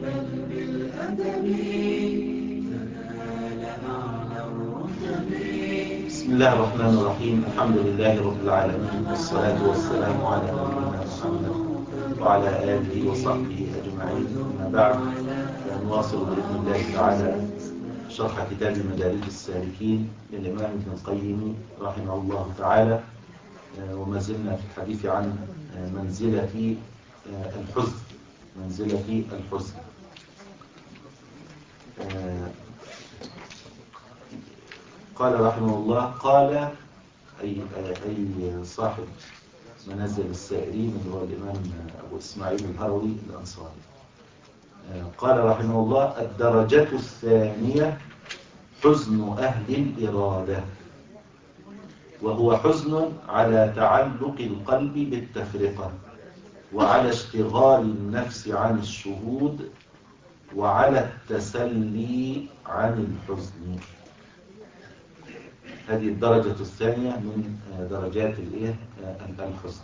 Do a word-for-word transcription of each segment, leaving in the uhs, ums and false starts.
بل بالأدب تنال أعلى الرتب. بسم الله الرحمن الرحيم. الحمد لله رب العالمين، والصلاة والسلام على نبينا محمد وعلى آله وصحبه أجمعين. أما بعد، فنواصل بإذن الله تعالى شرح كتاب مدارج السالكين للإمام ابن القيم رحمه الله تعالى، وما زلنا في الحديث عن منزلة الحزن منزلة الحزن. قال رحمه الله، قال أي, أي صاحب منازل السائرين اللي هو الإمام أبو إسماعيل الهروي الأنصاري، قال رحمه الله: الدرجة الثانية حزن أهل الإرادة، وهو حزن على تعلق القلب بالتفرقة، وعلى اشتغال النفس عن الشهود، وعلى التسلي عن الحزن. هذه الدرجة الثانية من درجات الحزن،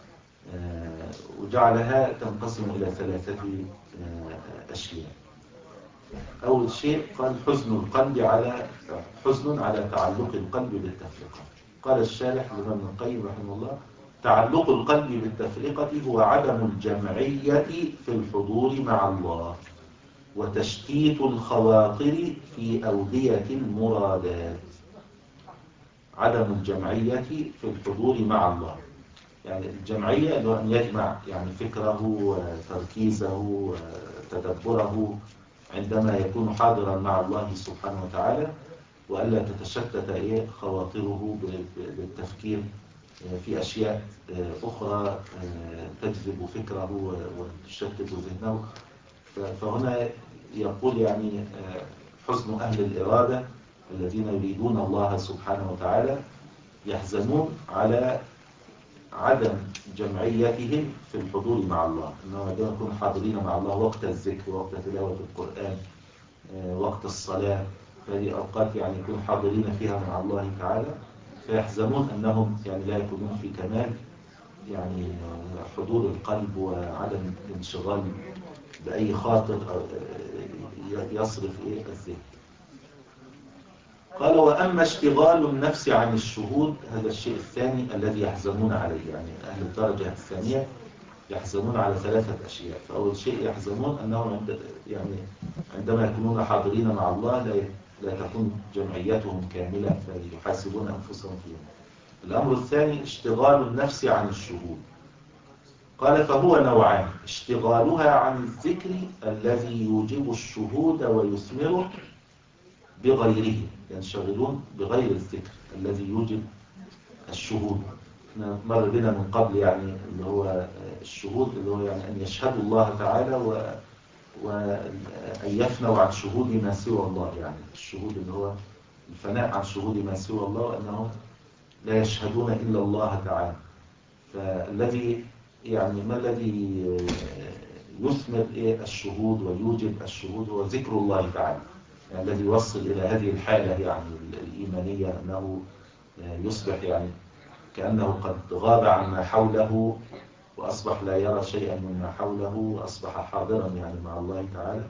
وجعلها تنقسم إلى ثلاثة أشياء. أول شيء قال حزن القلب على حزن على تعلق القلب بالتفرقة. قال الشارح الإمام ابن القيم رحمه الله: تعلق القلب بالتفرقة هو عدم الجمعية في الحضور مع الله، وتشتيت الخواطر في أودية المرادات. عدم الجمعية في الحضور مع الله، يعني الجمعية اللي هو أن يجمع يعني فكره وتركيزه وتدبره عندما يكون حاضرا مع الله سبحانه وتعالى، وألا تتشتت إيه خواطره بالتفكير في أشياء أخرى تجذب فكره وتشتت ذهنه. فهنا يقول يعني حزن أهل الإرادة الذين يريدون الله سبحانه وتعالى يحزنون على عدم جمعيتهم في الحضور مع الله، أنهم عندما يكونوا حاضرين مع الله وقت الذكر، وقت تلاوة القرآن، وقت الصلاة، فهذه أوقات يعني يكونوا حاضرين فيها مع الله تعالى، فيحزنون أنهم يعني لا يكونون في كمال يعني حضور القلب وعدم الانشغال بأي خاطر يصرف إيه الذهن. قال: وأما اشتغال النفس عن الشهود، هذا الشيء الثاني الذي يحزنون عليه. يعني أهل الدرجة الثانية يحزنون على ثلاثة أشياء. فأول شيء يحزنون أنهم عند يعني عندما يكونون حاضرين مع الله لا لا تكون جمعيتهم كاملة، فيحاسبون أنفسهم فيها. الأمر الثاني اشتغال النفس عن الشهود. قال: فهو نوعان: اشتغالها عن الذكر الذي يوجب الشهود ويثمره بغيره، ينشغلون بغير الذكر الذي يوجب الشهود. مر بنا من قبل يعني اللي هو الشهود اللي هو يعني أن يشهدوا الله تعالى و... وأن يفنوا عن شهود ما سوى الله، يعني الشهود اللي هو الفناء عن شهود ما سوى الله، وأنهم لا يشهدون إلا الله تعالى. فالذي يعني ما الذي يثمر الشهود ويوجب الشهود هو ذكر الله تعالى، يعني الذي يوصل إلى هذه الحالة يعني الإيمانية، أنه يصبح يعني كأنه قد غاب عن ما حوله وأصبح لا يرى شيئا مما حوله، وأصبح حاضرا يعني مع الله تعالى.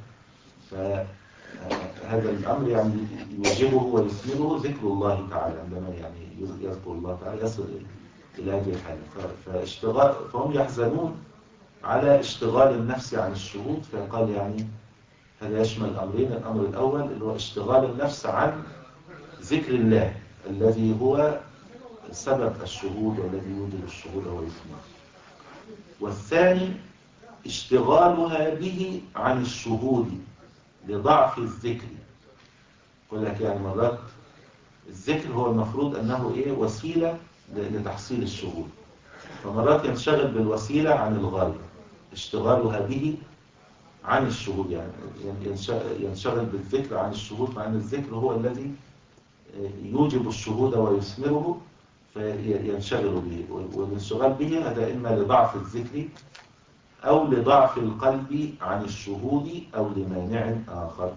فهذا الأمر يعني يوجبه ويثمره ذكر الله تعالى، عندما يعني يذكر الله تعالى يصل إلى هذه الحالة. فاشتغال فهم يحزنون على اشتغال النفس عن الشهود. فقال يعني هذا يشمل الأمرين. الأمر الأول اللي هو اشتغال النفس عن ذكر الله الذي هو سبب الشهود والذي يوجب الشهود ويثمره. والثاني اشتغالها به عن الشهود لضعف الذكر. يقول لك يعني مرات الذكر هو المفروض أنه إيه وسيلة لتحصيل الشهود، فمرات ينشغل بالوسيلة عن الغاية. اشتغالها به عن الشهود يعني ينشغل بالذكر عن الشهود، مع أن الذكر هو الذي يوجب الشهود ويثمره، فينشغل به. والانشغال به هذا إما لضعف الذكر أو لضعف القلب عن الشهود أو لمانع آخر.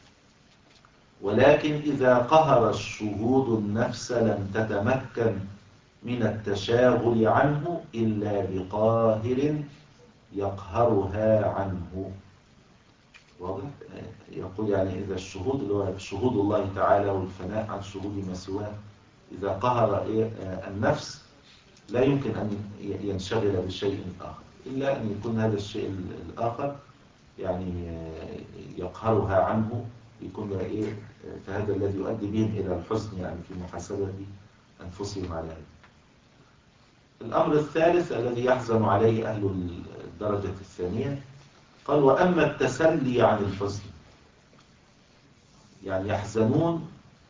ولكن إذا قهر الشهود النفس لم تتمكن من التشاغل عنه إلا بقاهر يقهرها عنه. واضح؟ يقول يعني إذا الشهود اللي هو شهود الله تعالى والفناء عن شهود ما سواه إذا قهر النفس لا يمكن أن ينشغل بشيء آخر إلا أن يكون هذا الشيء الآخر يعني يقهرها عنه، يكون إيه، فهذا الذي يؤدي بهم إلى الحزن يعني في محاسبة أنفسهم على هذا. الأمر الثالث الذي يحزن عليه أهل الدرجة الثانية قال وأما التسلي عن الحزن، يعني يحزنون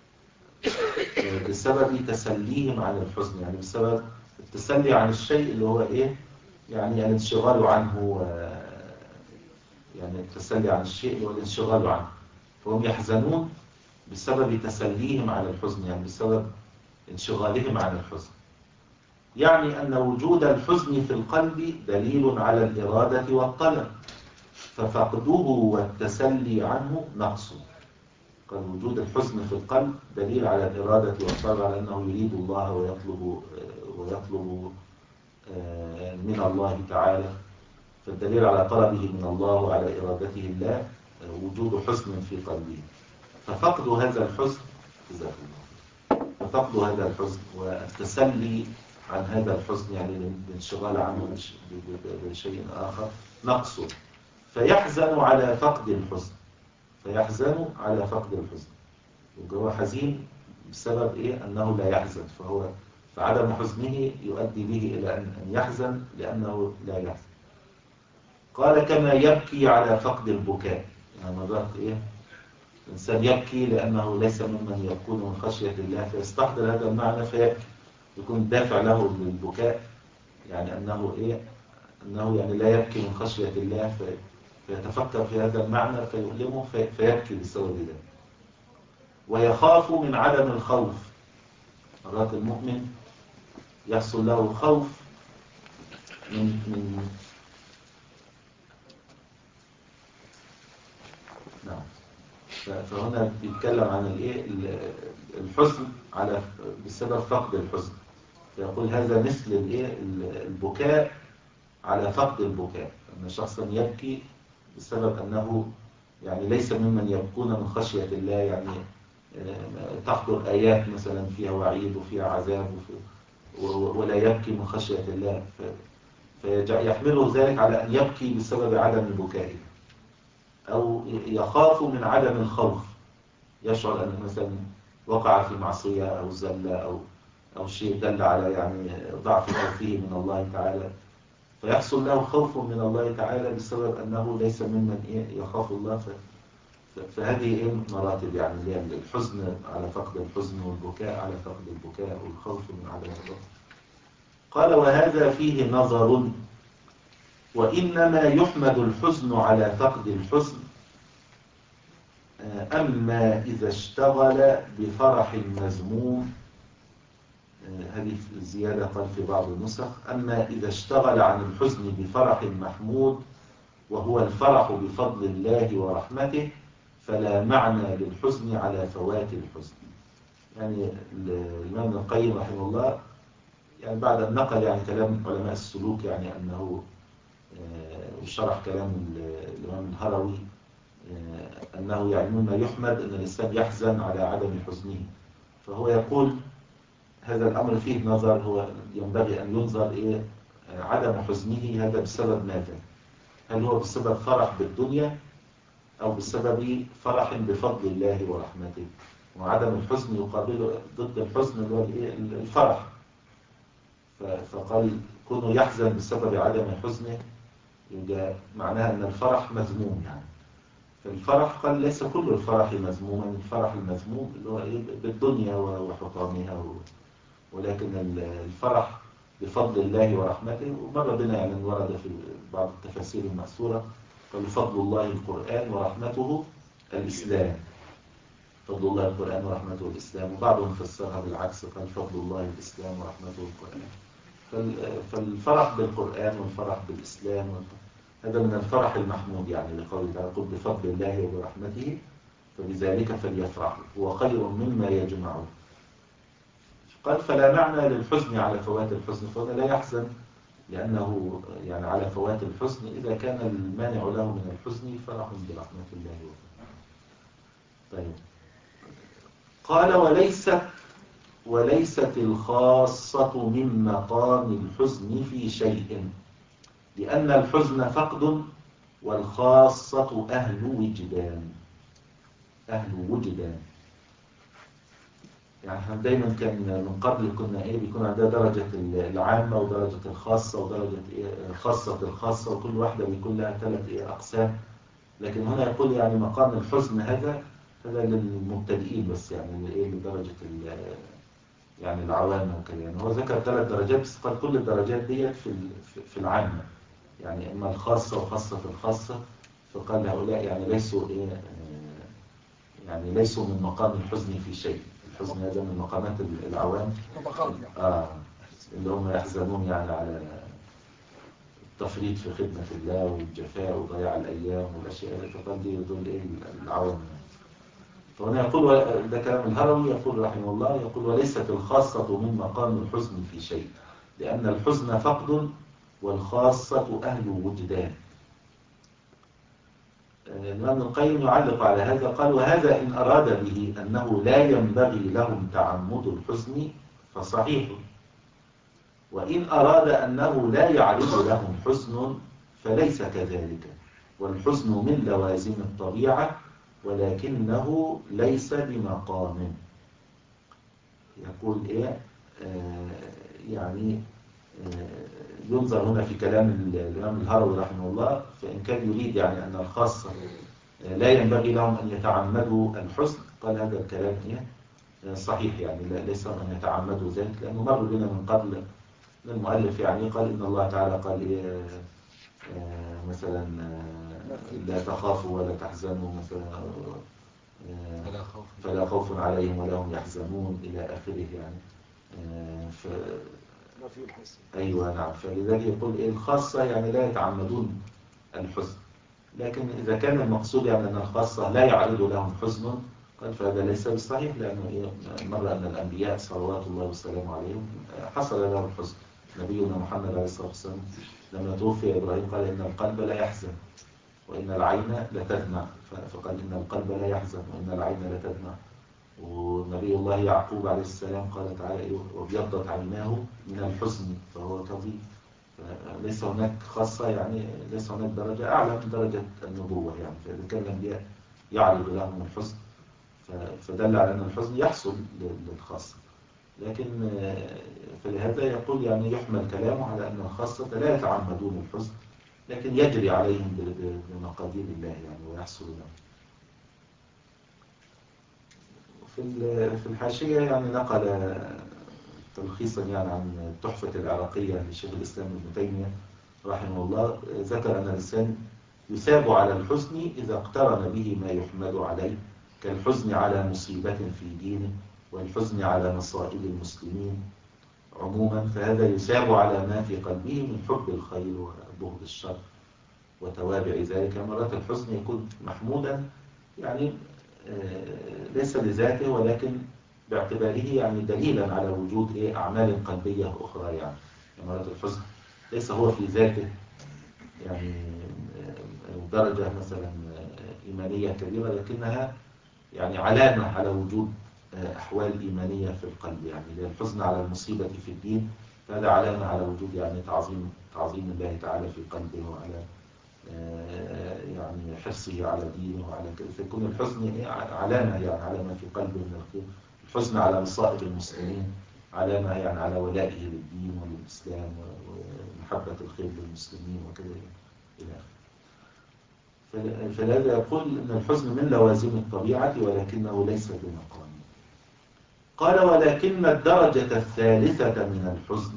بسبب تسليهم عن الحزن، يعني بسبب التسلي عن الشيء اللي هو إيه، يعني الانشغال عنه، يعني التسلي عن الشيء اللي هو الانشغال عنه، فهم يحزنون بسبب تسليهم عن الحزن، يعني بسبب انشغالهم عن الحزن. يعني أن وجود الحزن في القلب دليل على الإرادة والطلب، ففقده والتسلي عنه نقص. قال وجود الحزن في القلب دليل على الإرادة والطلب، على أنه يريد الله ويطلب ويطلب من الله تعالى، فالدليل على طلبه من الله وعلى إرادته الله وجود حزن في قلبه، ففقد هذا الحزن ففقد هذا الحزن والتسلي عن هذا الحزن، يعني الانشغال عنه بشيء آخر نقص، فيحزن على فقد الحزن فيحزن على فقد الحزن وهو حزين بسبب إيه؟ أنه لا يحزن، فهو فعدم حزنه يؤدي به إلى أن يحزن لأنه لا يحزن. قال كما يبكي على فقد البكاء، يعني مرات إيه؟ الإنسان يبكي لأنه ليس ممن يكون من خشية الله، فيستحضر هذا المعنى فيبكي، يكون دافع له للبكاء، يعني أنه إيه؟ أنه يعني لا يبكي من خشية الله، في فيتفكر في هذا المعنى فيؤلمه في فيبكي بسبب ذلك. ويخاف من عدم الخوف، مرات المؤمن يحصل له خوف من من نعم. فهنا بيتكلم عن الايه الحزن على بسبب فقد الحزن، فيقول هذا مثل الايه البكاء على فقد البكاء، ان شخصا يبكي بسبب انه يعني ليس ممن يبكون من خشية الله، يعني تحضر آيات مثلا فيها وعيد وفيها عذاب ولا يبكي من خشية الله، فيحمله ذلك على أن يبكي بسبب عدم بكائه. أو يخاف من عدم الخوف، يشعر أن مثلا وقع في معصية أو زلة أو أو شيء دل على يعني ضعف خوفه من الله تعالى، فيحصل له خوف من الله تعالى بسبب أنه ليس ممن يخاف الله. فهذه مراتب، يعني الحزن على فقد الحزن، والبكاء على فقد البكاء، والخوف من عدم الخوف. قال وهذا فيه نظر، وإنما يحمد الحزن على فقد الحزن، أما إذا اشتغل بفرح مذموم، هذه الزيادة قال في بعض النسخ أما إذا اشتغل عن الحزن بفرح محمود وهو الفرح بفضل الله ورحمته، فلا معنى للحزن على فوات الحزن. يعني الإمام ابن القيم رحمه الله يعني بعد أن نقل يعني كلام علماء السلوك، يعني أنه وشرح كلام الإمام الهروي أنه يعني مما يحمد أن الإنسان يحزن على عدم حزنه، فهو يقول هذا الأمر فيه نظر، هو ينبغي أن ينظر إيه عدم حزنه هذا بسبب ماذا؟ هل هو بسبب فرح بالدنيا أو بسبب فرح بفضل الله ورحمته؟ وعدم الحزن يقابله ضد الحزن اللي هو الفرح، فقال كونه يحزن بسبب عدم حزنه يبقى معناها أن الفرح مذموم. يعني فالفرح قال ليس كل الفرح مذموما، الفرح المذموم اللي هو إيه بالدنيا وحطامها، ولكن الفرح بفضل الله ورحمته. ومر بنا يعني ورد في بعض التفاسير المأثورة قال فضل الله القرآن ورحمته الإسلام، فضل الله القرآن ورحمته الإسلام، وبعضهم فسرها بالعكس قال فضل الله الإسلام ورحمته القرآن. فالفرح بالقرآن والفرح بالإسلام هذا من الفرح المحمود، يعني لقوله تعالى قل بفضل الله وبرحمته فبذلك فليفرحوا هو خير مما يجمعون. قال فلا معنى للحزن على فوات الحزن، فهنا لا يحزن لأنه يعني على فوات الحزن، إذا كان المانع له من الحزن فرح برحمة الله وفضله. طيب، قال وليست وليست الخاصة من مقام الحزن في شيء، لأن الحزن فقد والخاصة أهل وجدان. أهل وجدان يعني احنا دايما كان من قبل كنا ايه بيكون عندنا درجة العامة ودرجة الخاصة ودرجة ايه خاصة الخاصة، وكل واحدة بيكون لها ثلاث ايه أقسام. لكن هنا يقول يعني مقام الحزن هذا هذا للمبتدئين بس، يعني ايه لدرجة يعني العوام وكذا. يعني هو ذكر ثلاث درجات بس، قال كل الدرجات ديت في في العامة، يعني اما الخاصة وخاصة الخاصة، فقال هؤلاء يعني ليسوا ايه يعني ليسوا من مقام الحزن في شيء. الحزن هذا من مقامات العوام آه اللي هم يحزنون يعني على التفريط في خدمة الله والجفاء وضياع الأيام والأشياء اللي فقال دي دول إيه العوام. فهنا يقول، ده كلام الهروي، يقول رحمه الله، يقول وليست الخاصة من مقام الحزن في شيء، لأن الحزن فقد والخاصة أهل وجدان. الإمام ابن القيم يعلق على هذا، قال وهذا إن أراد به أنه لا ينبغي لهم تعمد الحزن فصحيح، وإن أراد أنه لا يعرض لهم حزن فليس كذلك، والحزن من لوازم الطبيعة ولكنه ليس بمقام. يقول إيه آه يعني آه ينظر هنا في كلام الإمام الهروي رحمه الله، فإن كان يريد يعني أن الخاصة لا ينبغي لهم أن يتعمدوا الحزن، قال هذا الكلام إيه صحيح، يعني ليس أن يتعمدوا ذلك، لأنه مر بنا من قبل المؤلف يعني قال إن الله تعالى قال إيه آه مثلا آه لا تخافوا ولا تحزنوا مثلا آه فلا خوف فلا خوف عليهم ولا هم يحزنون إلى آخره يعني آه ف ما في الحزن. أيوة نعم. فلذلك يقول إيه الخاصة يعني لا يتعمدون الحزن، لكن إذا كان المقصود يعني أن الخاصة لا يعرض لهم حزن، قال فهذا ليس بالصحيح، لأنه إيه مر أن الأنبياء صلوات الله والسلام عليهم حصل لهم الحزن. نبينا محمد عليه الصلاة والسلام لما توفي إبراهيم قال إن القلب لا يحزن وإن العين لا تدمع، فقال إن القلب لا يحزن وإن العين لا تدمع. ونبي الله يعقوب عليه السلام قال تعالى وابيضت عيناه من الحزن فهو كظيم. ليس هناك خاصة يعني ليس هناك درجة أعلى من درجة النبوة يعني، فإذا كان الأنبياء يعرض لهم الحزن فدل على أن الحزن يحصل للخاصة. لكن فلهذا يقول يعني يحمل كلامه على أن الخاصة لا يتعمدون الحزن، لكن يجري عليهم بمقادير الله يعني ويحصل لهم. في في الحاشية يعني نقل تلخيصا يعني عن التحفة العراقية لشيخ الإسلام ابن تيمية رحمه الله، ذكر أن الإنسان يثاب على الحزن إذا اقترن به ما يحمد عليه، كالحزن على مصيبة في دينه والحزن على مصائب المسلمين عموما، فهذا يثاب على ما في قلبه من حب الخير وبغض الشر وتوابع ذلك. مرات الحزن يكون محمودا يعني ليس لذاته، ولكن باعتباره يعني دليلا على وجود ايه اعمال قلبيه اخرى يعني. مرات الحزن ليس هو في ذاته يعني درجه مثلا ايمانيه كبيره، لكنها يعني علامه على وجود احوال ايمانيه في القلب. يعني الحزن على المصيبه في الدين هذا علامه على وجود يعني تعظيم تعظيم الله تعالى في قلبه وعلى يعني حرصه على دينه وعلى كذا، فيكون الحزن علامة يعني علامة في قلبه من الخير. الحزن على مصائب المسلمين علامة يعني على ولائه للدين وللإسلام ومحبة الخير للمسلمين وكذا إلى آخره. فلهذا يقول أن الحزن من لوازم الطبيعة ولكنه ليس بمقام. قال ولكن الدرجة الثالثة من الحزن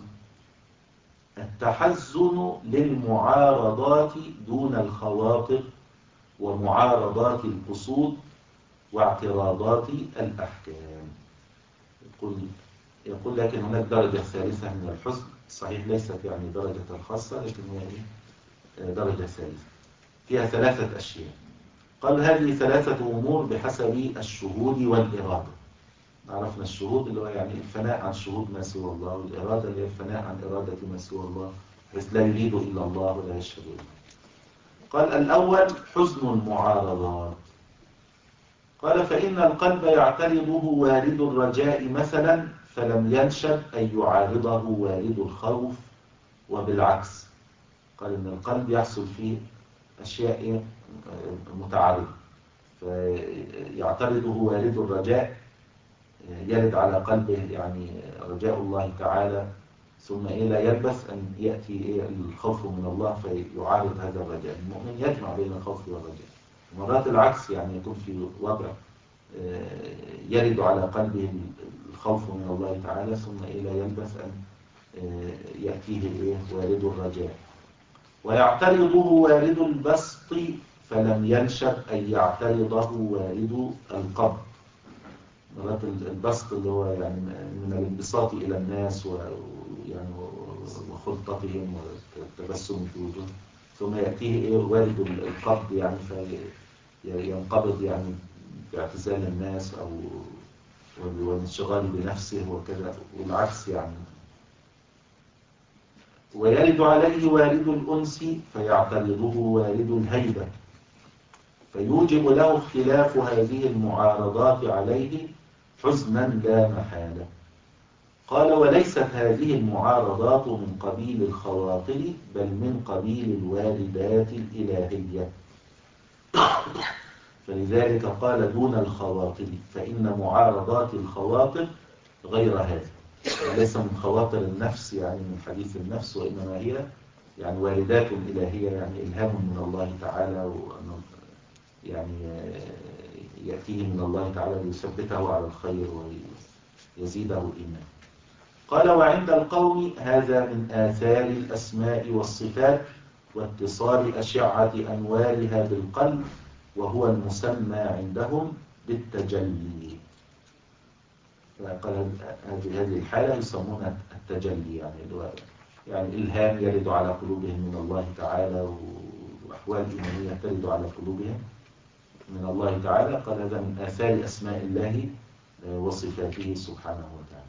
التحزن للمعارضات دون الخواطر ومعارضات القصود واعتراضات الأحكام. يقول, يقول لكن هناك درجة ثالثة من الحزن، صحيح ليست يعني درجة الخاصة، لكن هي درجة ثالثة فيها ثلاثة أشياء. قال هذه ثلاثة أمور بحسب الشهود والإرادة. عرفنا الشهود اللي هو يعني الفناء عن شهود ما سوى الله، والإرادة اللي هي الفناء عن إرادة ما سوى الله، بس لا يريد إلا الله ولا يشهد إلا الله. قال الأول حزن المعارضات. قال فإن القلب يعترضه وارد الرجاء مثلا فلم ينشب أن يعارضه وارد الخوف، وبالعكس. قال إن القلب يحصل فيه أشياء متعارضة، فيعترضه وارد الرجاء، يرد على قلبه يعني رجاء الله تعالى، ثم إيه لا يلبس أن يأتي إيه الخوف من الله فيعارض هذا الرجاء. المؤمن يجمع بين الخوف والرجاء. مرات العكس، يعني يكون في وضع يرد على قلبه الخوف من الله تعالى، ثم إيه لا يلبس أن يأتيه إيه وارد الرجاء. ويعترضه وارد البسط فلم ينشب أن يعترضه وارد القبض. مرات البسط اللي هو يعني من الانبساط إلى الناس ويعني وخلطتهم والتبسم في وجوه، ثم يأتيه إيه وارد القبض، يعني فينقبض يعني باعتزال الناس أو والانشغال بنفسه وكذا، والعكس يعني. ويرد عليه وارد الأنس فيعترضه وارد الهيبة، فيوجب له اختلاف هذه المعارضات عليه حزنا لا محالة. قال وليست هذه المعارضات من قبيل الخواطر بل من قبيل الواردات الإلهية، فلذلك قال دون الخواطر، فإن معارضات الخواطر غير هذا، ليس من خواطر النفس يعني من حديث النفس، وإنما هي يعني واردات إلهية، يعني إلهام من الله تعالى، وأنه يعني يأتيه من الله تعالى ليثبته على الخير ويزيده الإيمان. قال وعند القوم هذا من آثار الأسماء والصفات واتصال أشعة أنوارها بالقلب، وهو المسمى عندهم بالتجلي. قال هذه هذه الحالة يسمونها التجلي، يعني يعني إلهام يرد على قلوبهم من الله تعالى، وأحوال إيمانية ترد على قلوبهم من الله تعالى. قال هذا من آثار أسماء الله وصفاته سبحانه وتعالى.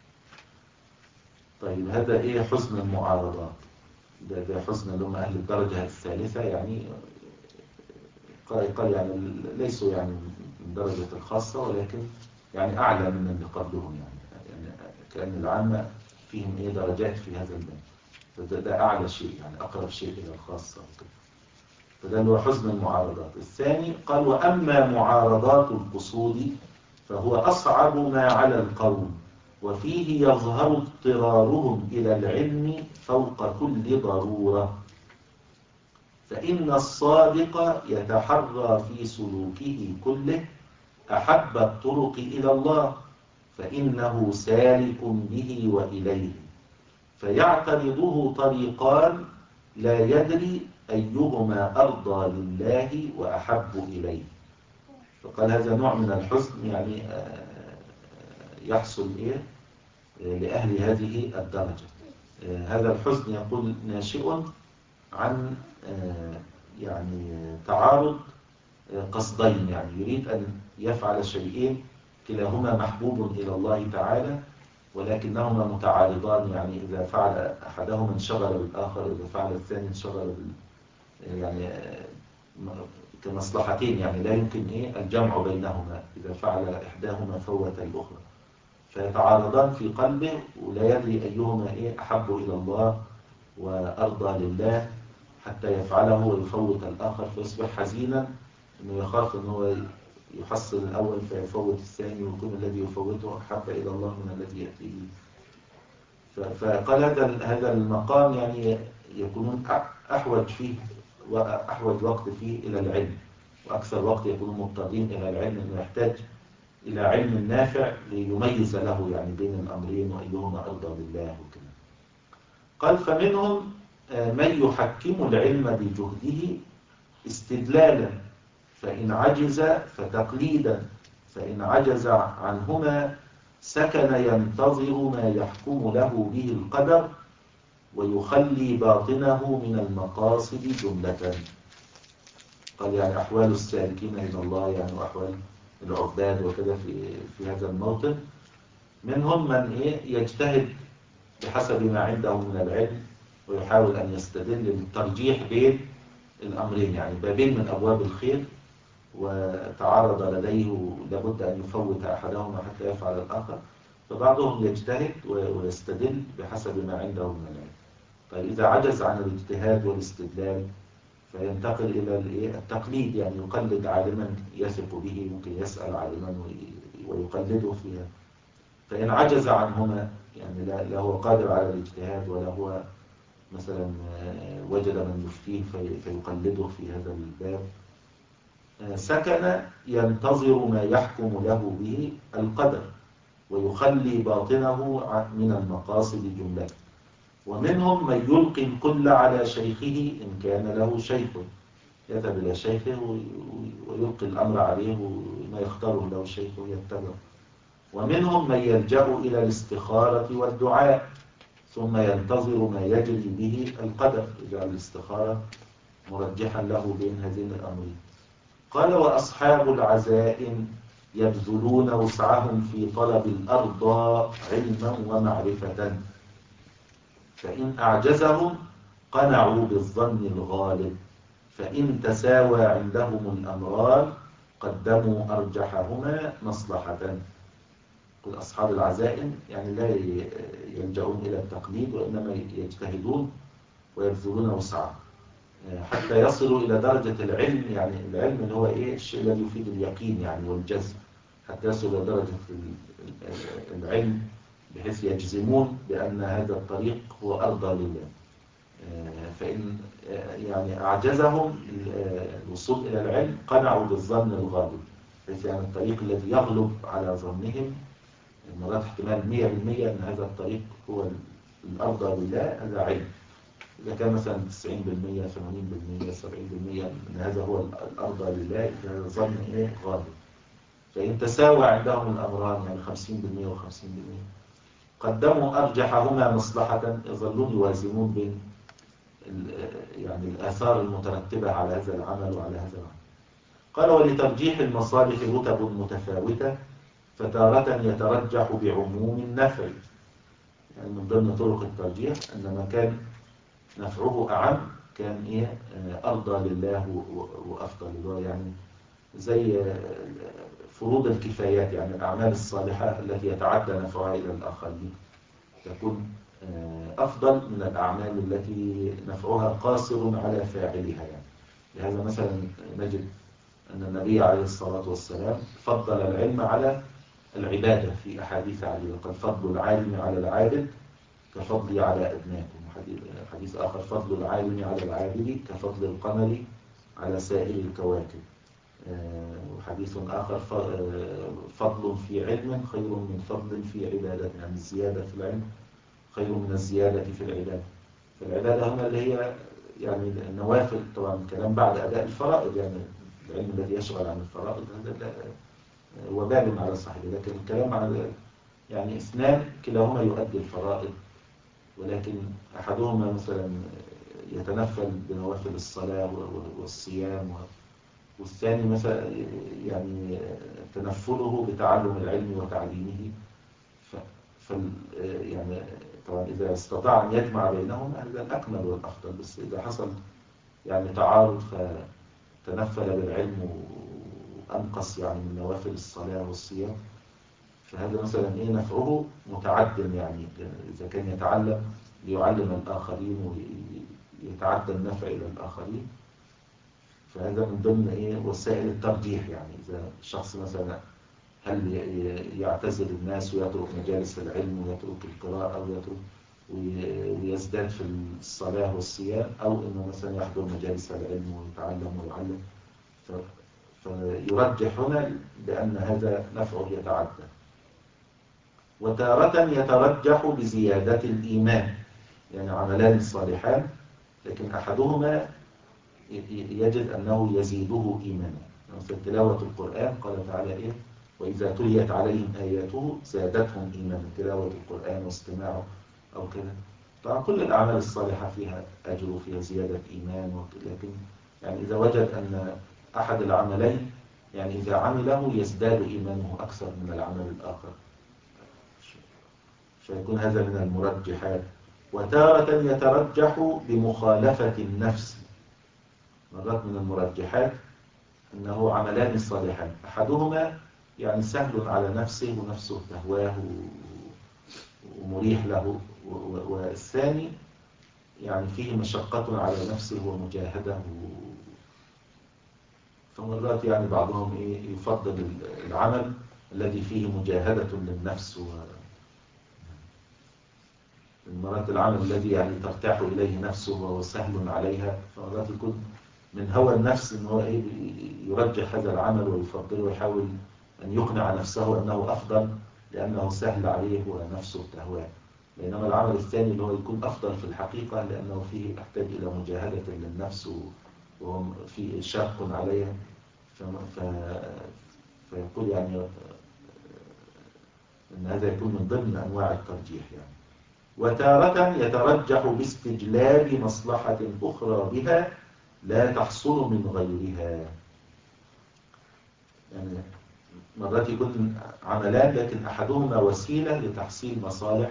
طيب هذا إيه حزن المعارضات؟ ده, ده حزن لهم أهل الدرجة الثالثة، يعني قال قال يعني ليسوا يعني من درجة الخاصة، ولكن يعني أعلى من اللي قبلهم، يعني, يعني كأن العامة فيهم إيه درجات في هذا الباب، فده ده أعلى شيء، يعني أقرب شيء إلى الخاصة وكده. فده هو حزن المعارضات. الثاني قال وأما معارضات القصود فهو أصعب ما على القوم، وفيه يظهر اضطرارهم إلى العلم فوق كل ضرورة، فإن الصادق يتحرى في سلوكه كله أحب الطرق إلى الله، فإنه سالك به وإليه، فيعترضه طريقان لا يدري أيهما أرضى لله وأحب إليه. فقال هذا نوع من الحزن يعني يحصل إيه لأهل هذه الدرجة. هذا الحزن يقول ناشئ عن يعني تعارض قصدين، يعني يريد أن يفعل شيئين كلاهما محبوب إلى الله تعالى، ولكنهما متعارضان، يعني إذا فعل أحدهما انشغل بالآخر، إذا فعل الثاني انشغل بال يعني كمصلحتين، يعني لا يمكن إيه الجمع بينهما، إذا فعل إحداهما فوت الأخرى، فيتعارضان في قلبه ولا يدري أيهما إيه أحب إلى الله وأرضى لله حتى يفعله ويفوت الآخر، فيصبح حزينا إنه يخاف إنه يحصل الأول فيفوت الثاني، ويكون الذي يفوته أحب إلى الله من الذي يأتيه. فقال هذا هذا المقام يعني يكونون أحوج فيه وأحوج وقت فيه إلى العلم، وأكثر وقت يكونون مضطرين إلى العلم، إنه يحتاج إلى علم نافع ليميز له يعني بين الأمرين وأيهما أرضى لله وكذا. قال فمنهم من يحكم العلم بجهده استدلالا، فإن عجز فتقليدا، فإن عجز عنهما سكن ينتظر ما يحكم له به القدر، ويخلي باطنه من المقاصد جملة. قال يعني أحوال السالكين إلى الله يعني وأحوال العباد وكذا في في هذا الموطن، منهم من إيه يجتهد بحسب ما عنده من العلم ويحاول أن يستدل بالترجيح بين الأمرين، يعني بابين من أبواب الخير وتعارض لديه لابد أن يفوت أحدهما حتى يفعل الآخر، فبعضهم يجتهد ويستدل بحسب ما عنده من العلم. طيب إذا عجز عن الاجتهاد والاستدلال فينتقل إلى التقليد، يعني يقلد عالما يثق به، ممكن يسأل عالما ويقلده فيها. فإن عجز عنهما، يعني لا, لا هو قادر على الاجتهاد ولا هو مثلا وجد من يفتيه في فيقلده في هذا الباب، سكن ينتظر ما يحكم له به القدر ويخلي باطنه من المقاصد جملة. ومنهم من يلقي الكل على شيخه إن كان له شيخ، يذهب إلى شيخه ويلقي الأمر عليه وما يختاره له شيخه يتبع. ومنهم من يلجأ إلى الاستخارة والدعاء ثم ينتظر ما يجري به القدر، يجعل الاستخارة مرجحا له بين هذين الأمرين. قال وأصحاب العزائم يبذلون وسعهم في طلب الأرضى علما ومعرفة، فإن أعجزهم قنعوا بالظن الغالب، فإن تساوى عندهم الأمران قدموا أرجحهما مصلحة. كل أصحاب العزائم يعني لا يلجؤون إلى التقليد وإنما يجتهدون ويبذلون وسعهم حتى يصلوا إلى درجة العلم، يعني العلم اللي هو إيه الشيء الذي يفيد اليقين يعني والجزم، حتى يصلوا إلى درجة العلم بحيث يجزمون بأن هذا الطريق هو أرضى لله. فإن يعني أعجزهم الوصول إلى العلم قنعوا بالظن الغالب، بحيث يعني الطريق الذي يغلب على ظنهم مرات احتمال مية بالمية أن هذا الطريق هو الأرضى لله، هذا علم. إذا كان مثلا تسعين بالمية ثمانين بالمية سبعين بالمية أن هذا هو الأرضى لله، هذا الظن إيه غالب. فإن تساوى عندهم الأمران يعني خمسين بالمية وخمسين بالمية قدموا أرجحهما مصلحة، يظلون يوازنون بين يعني الآثار المترتبة على هذا العمل وعلى هذا العمل. قال ولترجيح المصالح رتب متفاوتة، فتارة يترجح بعموم النفع، يعني من ضمن طرق الترجيح أن ما كان نفعه أعم كان إيه أرضى لله وأفضل له، يعني زي فروض الكفايات، يعني الأعمال الصالحة التي يتعدى نفعها إلى الآخرين تكون أفضل من الأعمال التي نفعها قاصر على فاعلها. يعني لهذا مثلا نجد أن النبي عليه الصلاة والسلام فضل العلم على العبادة في أحاديث عديدة، قد فضل العالم على العابد كفضلي على أدناكم، حديث آخر فضل العالم على العابد كفضل القمر على سائر الكواكب، وحديث آخر فضل في علم خير من فضل في عبادة، يعني الزيادة في العلم خير من الزيادة في العبادة. فالعبادة هنا اللي هي يعني النوافل، طبعا الكلام بعد أداء الفرائض، يعني العلم الذي يشغل عن الفرائض هذا وبال على صاحبه، لكن الكلام عن يعني اثنان كلاهما يؤدي الفرائض، ولكن أحدهما مثلا يتنفل بنوافل الصلاة والصيام، والثاني مثلا يعني تنفله بتعلم العلم وتعليمه. ف... ف... يعني طبعا إذا استطاع أن يجمع بينهم هذا الأكمل والأفضل، بس إذا حصل يعني تعارض فتنفل بالعلم وأنقص يعني من نوافل الصلاة والصيام، فهذا مثلا إيه نفعه متعدم، يعني إذا كان يتعلم ليعلم الآخرين ويتعدى النفع إلى الآخرين، فهذا من ضمن إيه وسائل الترجيح. يعني إذا الشخص مثلا هل يعتزل الناس ويترك مجالس العلم ويترك القراءة ويترك ويزداد في الصلاة والصيام، أو إنه مثلا يحضر مجالس العلم ويتعلم ويعلم، فيرجح هنا بأن هذا نفعه يتعدى. وتارة يترجح بزيادة الإيمان، يعني عملان صالحان لكن أحدهما يجد أنه يزيده إيمانا، مثل تلاوة القرآن قال تعالى إيه وإذا تليت عليهم آياته زادتهم إيمانا، تلاوة القرآن واستماعه أو كذا. طبعا كل الأعمال الصالحة فيها أجر وفيها زيادة إيمان، لكن يعني إذا وجد أن أحد العملين يعني إذا عمله يزداد إيمانه أكثر من العمل الآخر، فيكون هذا من المرجحات. وتارة يترجح بمخالفة النفس. مرات من المرجحات أنه عملان صالحان، أحدهما يعني سهل على نفسه ونفسه تهواه ومريح له، والثاني يعني فيه مشقة على نفسه ومجاهدة. فمرات يعني بعضهم إيه يفضل العمل الذي فيه مجاهدة للنفس، ومرات العمل الذي يعني ترتاح إليه نفسه وهو سهل عليها، فمرات يكون من هوى النفس إن هو إيه يرجح هذا العمل ويفضله ويحاول أن يقنع نفسه أنه أفضل لأنه سهل عليه ونفسه تهواه. بينما العمل الثاني اللي هو يكون أفضل في الحقيقة لأنه فيه يحتاج إلى مجاهدة للنفس وهو فيه شاق عليها، ف... فيقول يعني أن هذا يكون من ضمن أنواع الترجيح يعني. وتارة يترجح باستجلاب مصلحة أخرى بها لا تحصل من غيرها. يعني مرات يكون عملان لكن أحدهما وسيلة لتحصيل مصالح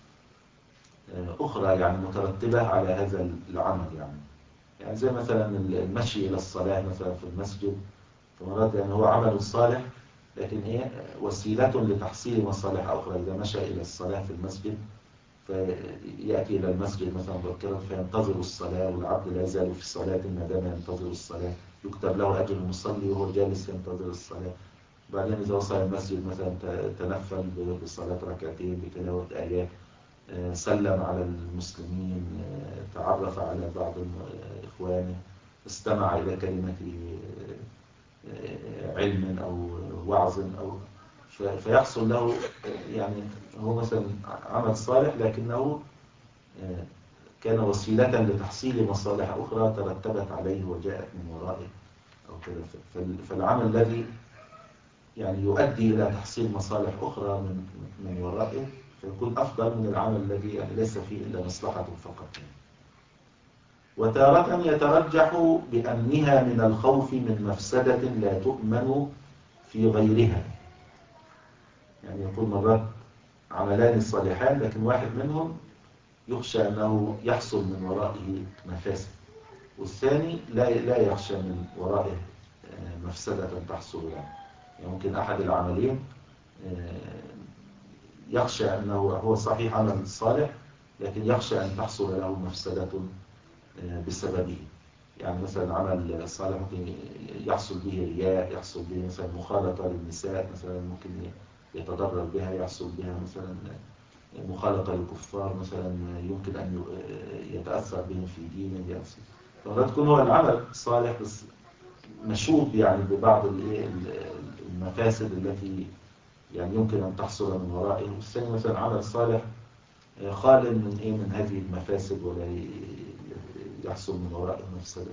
أخرى يعني مترتبة على هذا العمل يعني. يعني زي مثلا المشي إلى الصلاة مثلا في المسجد، فمرات يعني هو عمل صالح لكن إيه وسيلة لتحصيل مصالح أخرى. إذا مشى إلى الصلاة في المسجد فيأتي إلى المسجد مثلا مبكرا فينتظر الصلاة، والعبد لا يزال في الصلاة ما دام ينتظر الصلاة، يكتب له أجر المصلي وهو جالس ينتظر الصلاة. بعدين إذا وصل المسجد مثلا تنفل بصلاة ركعتين بتلاوة آيات، سلم على المسلمين، تعرف على بعض إخوانه، استمع إلى كلمة علم أو وعظ، أو فيحصل له يعني هو مثلا عمل صالح لكنه كان وسيلة لتحصيل مصالح أخرى ترتبت عليه وجاءت من ورائه أو كذا. فالعمل الذي يعني يؤدي إلى تحصيل مصالح أخرى من من ورائه فيكون أفضل من العمل الذي يعني ليس فيه إلا مصلحة فقط. وتارة يترجح بأمنها من الخوف من مفسدة لا تؤمن في غيرها. يعني يكون مرات عملان صالحان لكن واحد منهم يخشى أنه يحصل من ورائه مفاسد، والثاني لا لا يخشى من ورائه مفسدة تحصل له. يعني ممكن أحد العملين يخشى أنه هو صحيح عمل صالح لكن يخشى أن تحصل له مفسدة بسببه. يعني مثلا عمل صالح ممكن يحصل به رياء، يحصل به مثلا مخالطة للنساء مثلا، ممكن يتضرر بها، يحصل بها مثلا مخالطة للكفار مثلا، يمكن أن يتأثر بهم في دينه. فلا تكون هو العمل صالح بس مشوب يعني ببعض المفاسد التي يعني يمكن أن تحصل من ورائه، والثاني مثلا عمل صالح خال من إيه من هذه المفاسد ولا يحصل من ورائه مفسدة.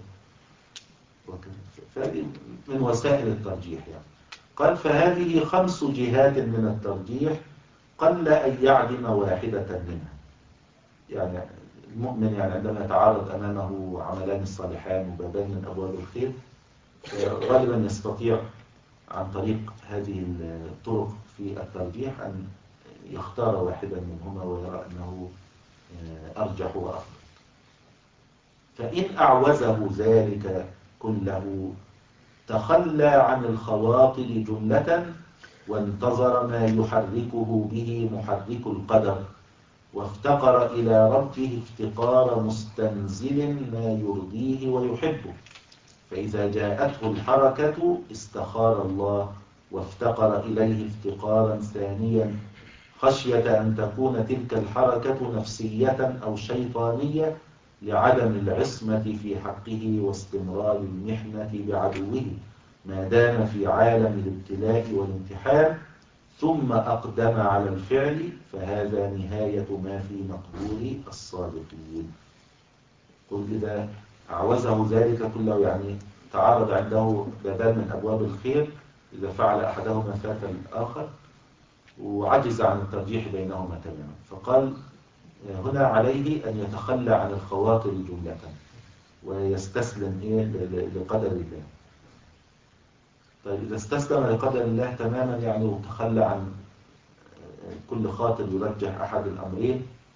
فهذه من وسائل الترجيح يعني. قال فهذه خمس جهات من الترجيح قل أن يعدم واحدة منها. يعني المؤمن يعني عندما يتعارض أمامه عملان الصالحان وبابان من أبواب الخير غالبا يستطيع عن طريق هذه الطرق في الترجيح أن يختار واحدا منهما ويرى أنه أرجح وأفضل. فإن أعوزه ذلك كله تخلى عن الخواطر جملة وانتظر ما يحركه به محرك القدر، وافتقر إلى ربه افتقار مستنزل ما يرضيه ويحبه. فإذا جاءته الحركة استخار الله وافتقر إليه افتقارا ثانيا، خشية أن تكون تلك الحركة نفسية أو شيطانية لعدم العصمة في حقه واستمرار المحنة بعدوه ما دام في عالم الابتلاء والامتحان، ثم أقدم على الفعل، فهذا نهاية ما في مقدور الصادقين. قل إذا أعوزه ذلك كله يعني تعارض عنده بابان من أبواب الخير، إذا فعل أحدهما فات الآخر وعجز عن الترجيح بينهما تماما، فقال هنا عليه أن يتخلى عن الخواطر جملة ويستسلم إيه لقدر الله. طيب إذا استسلم لقدر الله تماما يعني وتخلى عن كل خاطر يرجح أحد الأمرين،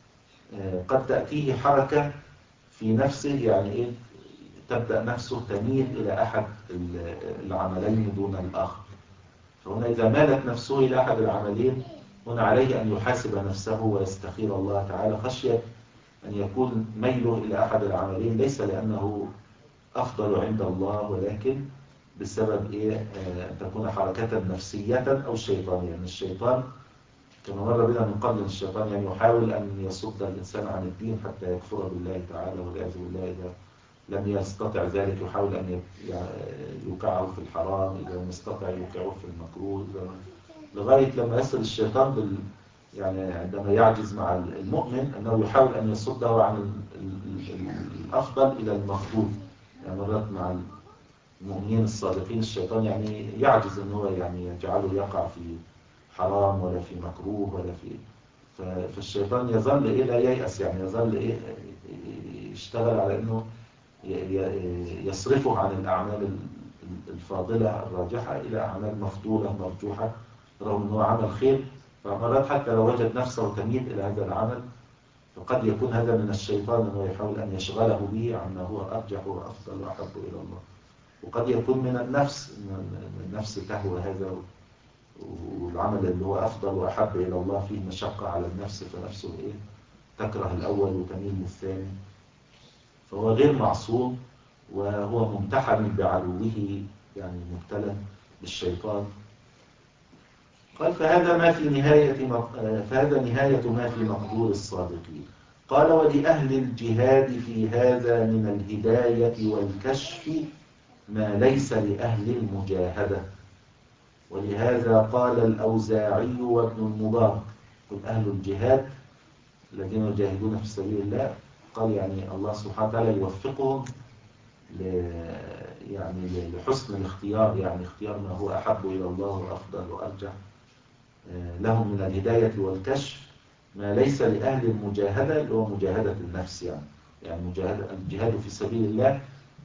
قد تأتيه حركة في نفسه، يعني إيه، تبدأ نفسه تميل إلى أحد العملين دون الآخر. فهنا إذا مالت نفسه إلى أحد العملين هنا عليه أن يحاسب نفسه ويستخير الله تعالى، خشية أن يكون ميله إلى أحد العملين ليس لأنه أفضل عند الله، ولكن بسبب إيه؟ أن تكون حركة نفسية أو شيطانية. يعني الشيطان كما مر بنا من قبل، الشيطان يعني يحاول أن يصد الإنسان عن الدين حتى يكفر بالله تعالى والعياذ بالله. إذا لم يستطع ذلك يحاول أن يوقعه في الحرام، إذا لم يستطع يوقعه في المكروه، لغاية لما يصل الشيطان بال يعني عندما يعجز مع المؤمن أنه يحاول أن يصده عن الأفضل إلى المفضول. يعني مرات مع المؤمنين الصادقين الشيطان يعني يعجز أنه يعني يجعله يقع في حرام ولا في مكروه ولا في، فالشيطان يظل إيه لا ييأس، يعني يظل إيه يشتغل على أنه يصرفه عن الأعمال الفاضلة الراجحة إلى أعمال مفضولة مرجوحة، رغم أنه عمل خير. فمرات حتى لو وجد نفسه تميل إلى هذا العمل فقد يكون هذا من الشيطان، أنه يحاول أن يشغله به عما هو أرجح وأفضل وأحب إلى الله. وقد يكون من النفس، من النفس تهوى هذا، والعمل اللي هو أفضل وأحب إلى الله فيه مشقة على النفس، فنفسه إيه تكره الأول وتميل للثاني. فهو غير معصوم، وهو ممتحن بعدوه، يعني مبتلى بالشيطان. قال فهذا ما في نهاية فهذا نهاية ما في مقدور الصادقين. قال ولأهل الجهاد في هذا من الهداية والكشف ما ليس لأهل المجاهدة. ولهذا قال الأوزاعي وابن المبارك، قل أهل الجهاد الذين يجاهدون في سبيل الله، قال يعني الله سبحانه وتعالى يوفقهم ل يعني لحسن الاختيار، يعني اختيار ما هو أحب إلى الله وأفضل وأرجح لهم من الهداية والكشف ما ليس لأهل المجاهدة، اللي هو مجاهدة النفس. يعني يعني مجاهدة الجهاد في سبيل الله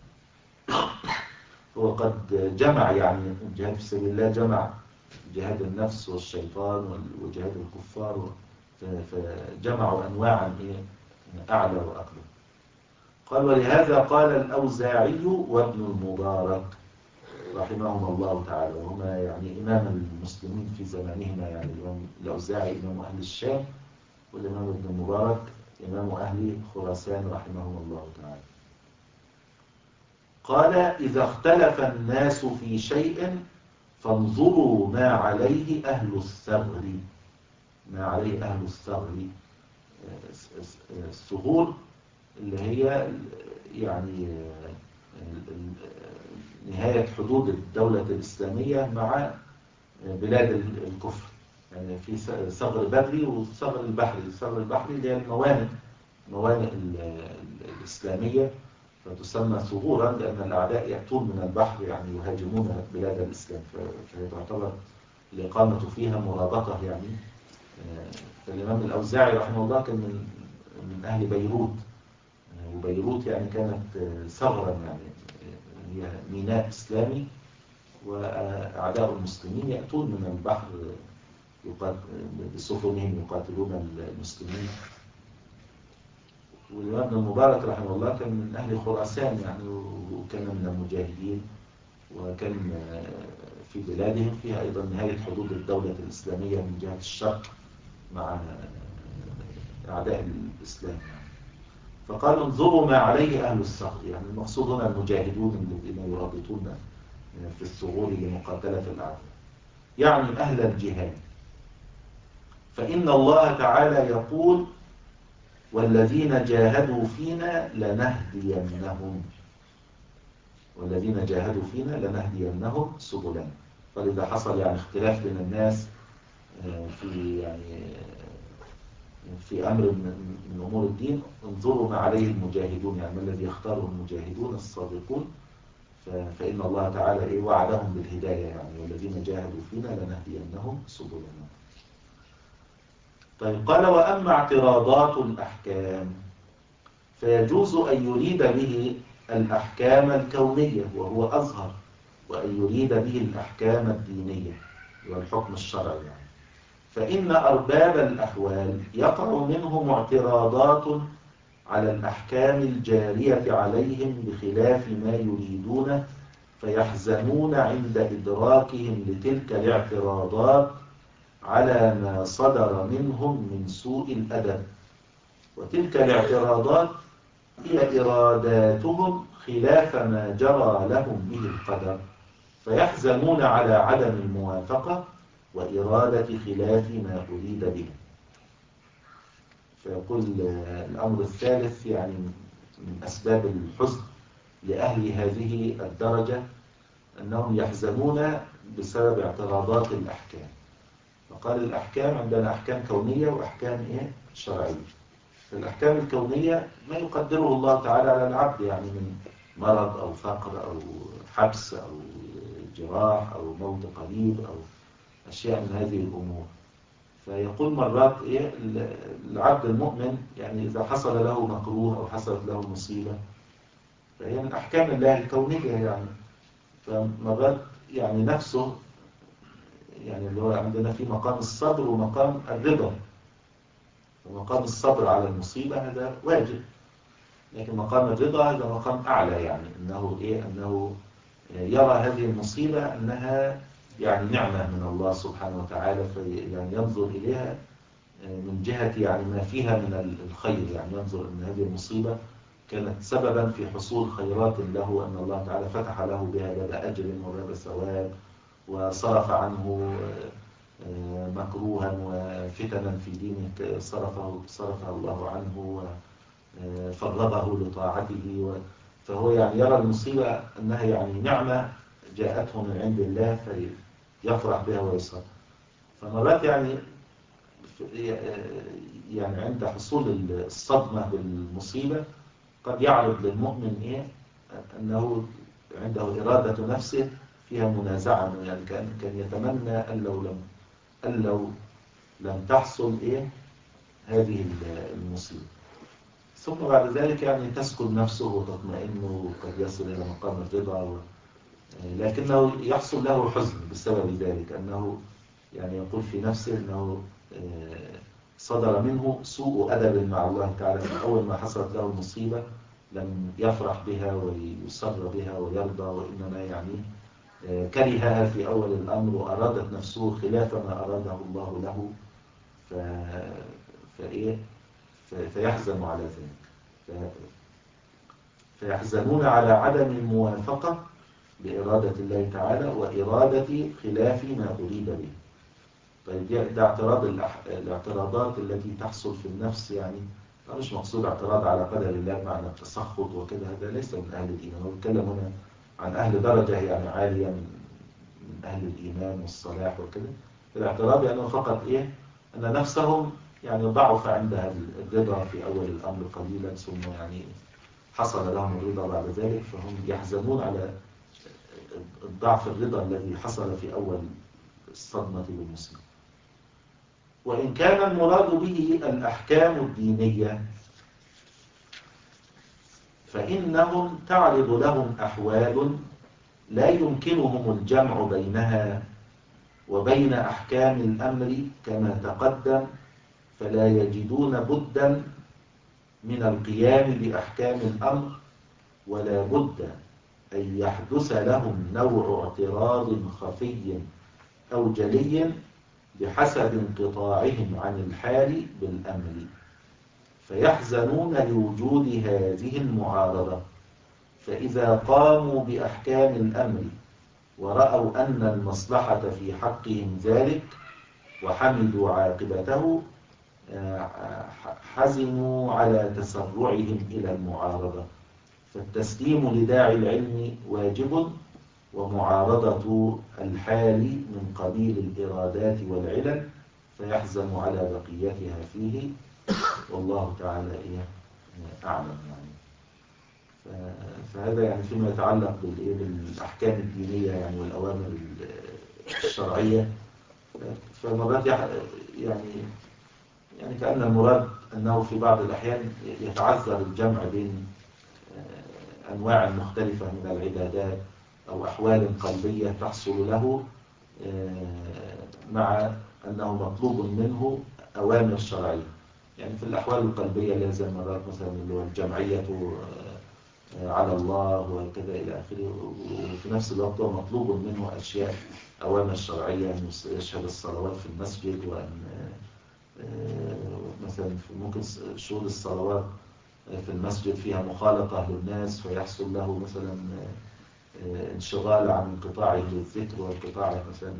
هو قد جمع، يعني الجهاد في سبيل الله جمع جهاد النفس والشيطان وجهاد الكفار، فجمعوا أنواعا أعلى وأكبر. قال ولهذا قال الأوزاعي وابن المبارك رحمهما الله تعالى، وهما يعني إمام المسلمين في زمانهما، يعني الأوزاعي إمام أهل الشام، والإمام ابن المبارك إمام أهل خراسان رحمهم الله تعالى. قال إذا اختلف الناس في شيء فانظروا ما عليه أهل الثغر. ما عليه أهل الثغر، الثغور اللي هي يعني نهاية حدود الدولة الإسلامية مع بلاد الكفر. يعني في ثغر بدري وثغر البحري. الثغر البحري اللي هي الموانئ موانئ الإسلامية، فتسمى ثغورا لأن الأعداء يأتون من البحر، يعني يهاجمون بلاد الإسلام، فهي تعتبر الإقامة فيها مرابطة. يعني فالإمام الأوزاعي رحمه الله كان من من أهل بيروت، وبيروت يعني كانت ثغرا، يعني هي ميناء إسلامي، وأعداء المسلمين يأتون من البحر بسفنهم يقاتلون المسلمين. والإمام المبارك رحمه الله كان من أهل خراسان، يعني وكان من المجاهدين، وكان في بلادهم فيها أيضا نهاية حدود الدولة الإسلامية من جهة الشرق مع أعداء الإسلام. فقالوا انظروا ما عليه أهل الثغر، يعني المقصود هنا المجاهدون الذين يرابطون في الثغور لمقاتلة الأعداء، يعني أهل الجهاد. فإن الله تعالى يقول والذين جاهدوا فينا لنهدينهم والذين جاهدوا فينا لنهدينهم سبلنا. فإذا حصل يعني اختلاف بين الناس في يعني في أمر من أمور الدين، انظروا ما عليه المجاهدون، يعني ما الذي يختاره المجاهدون الصادقون، فإن الله تعالى إيه وعدهم بالهداية، يعني والذين جاهدوا فينا لنهدينهم سبلنا. طيب قال وأما اعتراضات الأحكام فيجوز أن يريد به الأحكام الكونية وهو أظهر، وأن يريد به الأحكام الدينية والحكم الشرعي. يعني فإن أرباب الأحوال يقع منهم اعتراضات على الأحكام الجارية عليهم بخلاف ما يريدونه، فيحزنون عند إدراكهم لتلك الاعتراضات على ما صدر منهم من سوء الأدب. وتلك الاعتراضات هي إراداتهم خلاف ما جرى لهم به القدر، فيحزنون على عدم الموافقة وإرادة خلاف ما أريد به. فيقول الأمر الثالث يعني من أسباب الحزن لأهل هذه الدرجة أنهم يحزنون بسبب اعتراضات الأحكام. فقال الأحكام عندنا أحكام كونية وأحكام إيه؟ شرعية. الأحكام الكونية ما يقدره الله تعالى على العبد، يعني من مرض أو فقر أو حبس أو جراح أو موت قريب أو أشياء من هذه الأمور. فيقول مرات إيه العبد المؤمن يعني إذا حصل له مكروه أو حصلت له مصيبة فهي من أحكام الله الكونية يعني. فمرات يعني نفسه يعني اللي هو عندنا في مقام الصبر ومقام الرضا. ومقام الصبر على المصيبة هذا واجب، لكن مقام الرضا هذا مقام أعلى، يعني أنه إيه أنه يرى هذه المصيبة أنها يعني نعمة من الله سبحانه وتعالى، في يعني ينظر إليها من جهة يعني ما فيها من الخير، يعني ينظر أن هذه المصيبة كانت سببا في حصول خيرات له، أن الله تعالى فتح له بها باب أجر وباب ثواب، وصرف عنه مكروها وفتنا في دينه صرفه صرفها الله عنه وفرغه لطاعته. فهو يعني يرى المصيبة أنها يعني نعمة جاءته من عند الله فيفرح بها ويسر. فمرات يعني يعني عند حصول الصدمة بالمصيبة قد يعرض للمؤمن إيه أنه عنده إرادة نفسه فيها منازعة، يعني كان كان يتمنى أن لو لم أن لو لم تحصل إيه هذه المصيبة. ثم بعد ذلك يعني تسكن نفسه وتطمئن وقد يصل إلى مقام الرضا، لكنه يحصل له حزن بسبب ذلك، أنه يعني يقول في نفسه أنه صدر منه سوء أدب مع الله تعالى. من أول ما حصلت له المصيبة لم يفرح بها ويسر بها ويرضى، وإنما يعني كرهها في أول الأمر وأرادت نفسه خلاف ما أراده الله له، ف... فإيه؟ ف... فيحزن على ذلك. ف... فيحزنون على عدم الموافقة بإرادة الله تعالى وإرادة خلاف ما أريد به. طيب ده اعتراض الأح... الاعتراضات التي تحصل في النفس، يعني مش مقصود اعتراض على قدر الله معنى التسخط وكذا، هذا ليس من أهل الإيمان. هو بيتكلم هنا عن أهل درجة يعني عالية من من أهل الإيمان والصلاح وكذا. الاعتراض يعني فقط إيه أن نفسهم يعني ضعف عندها الرضا في أول الأمر قليلا، ثم يعني حصل لهم الرضا بعد ذلك، فهم يحزنون على الضعف الرضا الذي حصل في أول الصدمة بالمصيبة. وإن كان المراد به الأحكام الدينية فإنهم تعرض لهم أحوال لا يمكنهم الجمع بينها وبين أحكام الأمر كما تقدم، فلا يجدون بدا من القيام بأحكام الأمر، ولا بد أن يحدث لهم نوع اعتراض خفي أو جلي بحسب انقطاعهم عن الحال بالأمر، فيحزنون لوجود هذه المعارضة. فإذا قاموا بأحكام الأمر ورأوا أن المصلحة في حقهم ذلك وحمدوا عاقبته حزنوا على تسرعهم إلى المعارضة. فالتسليم لداعي العلم واجب، ومعارضة الحال من قبيل الإرادات والعلل، فيحزن على بقيتها فيه، والله تعالى إيه أعلم. يعني فهذا يعني فيما يتعلق بالأحكام الدينية يعني والأوامر الشرعية. فمرات يعني يعني كأن المراد أنه في بعض الأحيان يتعذر الجمع بين أنواع مختلفة من العبادات أو أحوال قلبية تحصل له مع أنه مطلوب منه أوامر شرعية. يعني في الأحوال القلبية اللي زي مرات مثلا اللي هو الجمعية على الله وكذا إلى آخره، وفي نفس الوقت هو مطلوب منه أشياء أوامر شرعية، أن يشهد الصلوات في المسجد، وأن مثلا ممكن شهود الصلوات في المسجد فيها مخالطة للناس فيحصل له مثلا انشغال عن انقطاعه للذكر وانقطاعه مثلا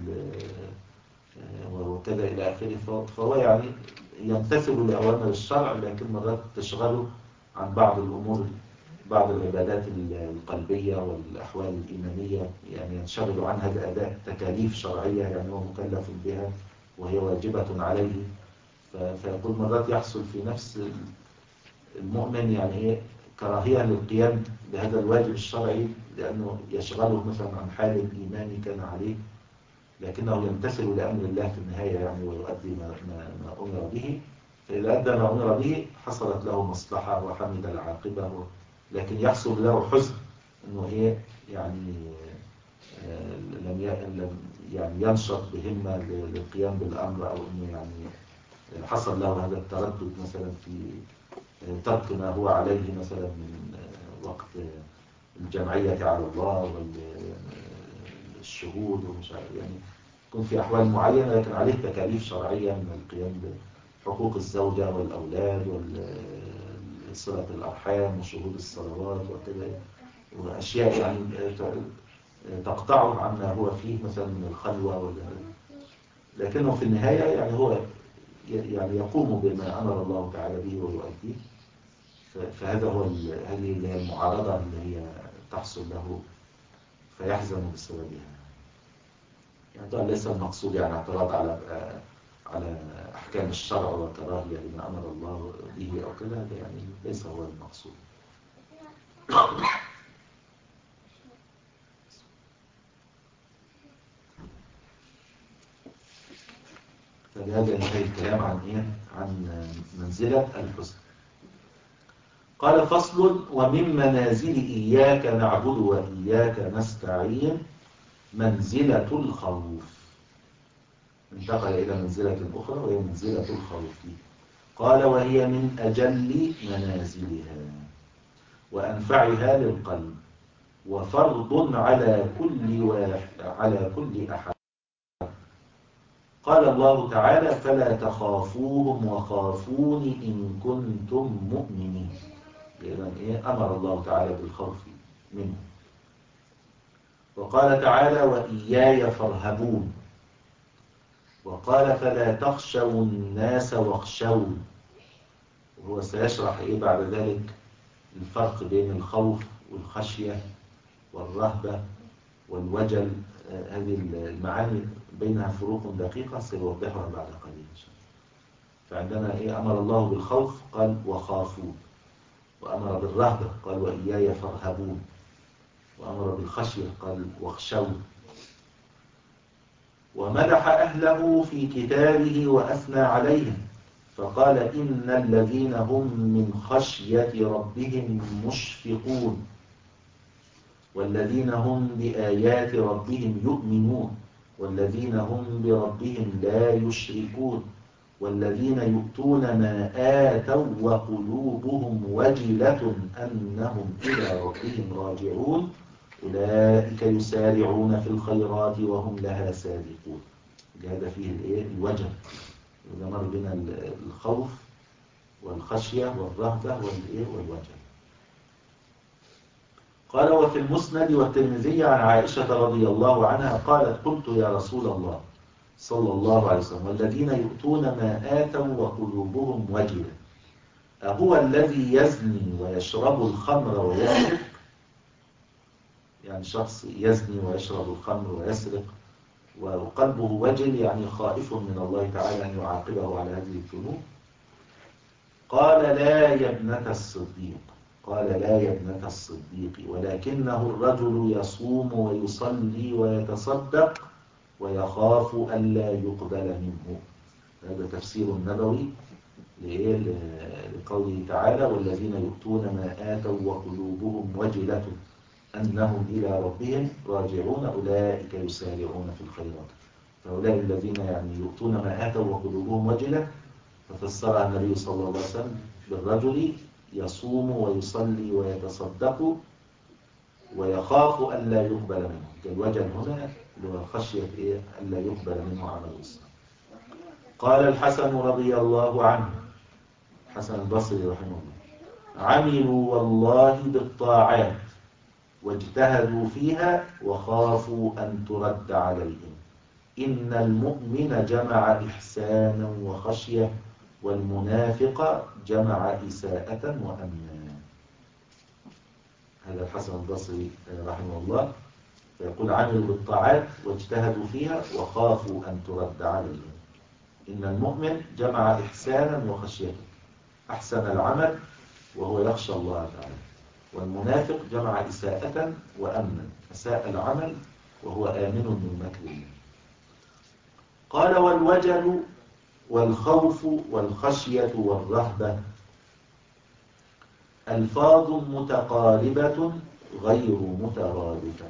وكذا إلى آخره. فهو يعني يمتثل لأوامر الشرع، لكن مرات تشغله عن بعض الأمور، بعض العبادات القلبية والأحوال الإيمانية، يعني ينشغل عنها بأداء تكاليف شرعية يعني هو مكلف بها وهي واجبة عليه. فيقول مرات يحصل في نفس المؤمن يعني إيه كراهية للقيام بهذا الواجب الشرعي، لأنه يشغله مثلا عن حال الإيماني كان عليه، لكنه يمتثل لأمر الله في النهاية يعني ويؤدي ما, ما, ما أمر به. فإذا أدى ما أمر به حصلت له مصلحة وحمد العاقبة، لكن يحصل له حزن أنه إيه يعني لم يعني ينشط بهمة للقيام بالأمر، أو أنه يعني حصل له هذا التردد مثلا في ترك ما هو عليه مثلا من وقت الجمعية على الله والشهود ومش عارف، يعني يكون في أحوال معينة لكن عليه تكاليف شرعية من القيام بحقوق الزوجة والأولاد وصلة الأرحام وشهود الصلوات وكذا، وأشياء يعني تقطعه عما هو فيه مثلا من الخلوة، لكنه في النهاية يعني هو يعني يقوم بما أمر الله تعالى به ويؤديه. فهذا هو هذه اللي هي المعارضة اللي هي تحصل له فيحزن بسببها. يعني طبعا ليس المقصود يعني اعتراض على على أحكام الشرع وكراهية لما أمر الله به أو كذا، هذا يعني ليس هو المقصود. فبهذا ينتهي الكلام عن إيه؟ عن منزلة الحسن. قال فصل: ومن منازل إياك نعبد وإياك نستعين منزلة الخوف. انتقل إلى منزلة أخرى وهي منزلة الخوف. قال: وهي من أجل منازلها وأنفعها للقلب، وفرض على كل واحد على كل أحد. قال الله تعالى: فلا تخافوهم وخافون إن كنتم مؤمنين. لأن إيه أمر الله تعالى بالخوف منه. وقال تعالى: وإياي فارهبون. وقال: فلا تخشوا الناس واخشون. وهو سيشرح إيه بعد ذلك الفرق بين الخوف والخشية والرهبة والوجل. آه هذه المعاني بينها فروق دقيقة سيوضحها بعد قليل. فعندنا إيه أمر الله بالخوف قال: وخافون، وأمر بالرهبة قال: وإياي فارهبون، وأمر بالخشية قال: واخشون. ومدح أهله في كتابه وأثنى عليهم فقال: إن الذين هم من خشية ربهم مشفقون، والذين هم بآيات ربهم يؤمنون، والذين هم بربهم لا يشركون، والذين يؤتون ما آتوا وقلوبهم وجلة أنهم إلى ربهم راجعون، أولئك يسارعون في الخيرات وهم لها سابقون. هذا فيه الايه الوجل، إذا مر بنا الخوف والخشية والرهبة والايه والوجل. قال: وفي المسند والترمذي عن عائشة رضي الله عنها قالت: قلت يا رسول الله صلى الله عليه وسلم: والذين يؤتون ما آتوا وقلوبهم وجلة أهو الذي يزني ويشرب الخمر ويسرق؟ يعني شخص يزني ويشرب الخمر ويسرق وقلبه وجل، يعني خائف من الله تعالى أن يعاقبه على هذه الذنوب. قال: لا يا ابنة الصديق. قال: لا يا ابنة الصديق، ولكنه الرجل يصوم ويصلي ويتصدق ويخاف ألا يقبل منه. هذا تفسير النبوي لقوله تعالى: والذين يؤتون ما آتوا وقلوبهم وجلة أنهم إلى ربهم راجعون أولئك يسارعون في الخيرات. فهؤلاء الذين يعني يؤتون ما آتوا وقلوبهم وجلة، ففسرها النبي صلى الله عليه وسلم بالرجل يصوم ويصلي ويتصدق ويخاف ألا يقبل منه. الوجل هنا لخشية إيه؟ ألا يقبل منه عمل الصالح. قال الحسن رضي الله عنه، حسن البصري رحمه الله: عملوا والله بالطاعات واجتهدوا فيها وخافوا أن ترد عليهم. إن المؤمن جمع إحسانا وخشية، والمنافق جمع إساءة وأمنا. هذا الحسن البصري رحمه الله فيقول: عملوا بالطاعات واجتهدوا فيها وخافوا أن ترد عليهم. إن المؤمن جمع إحسانا وخشية، أحسن العمل وهو يخشى الله تعالى، والمنافق جمع إساءة وأمنا، أساء العمل وهو آمن من مكر الله. قال: والوجل والخوف والخشية والرهبة ألفاظ متقاربة غير مترادفة.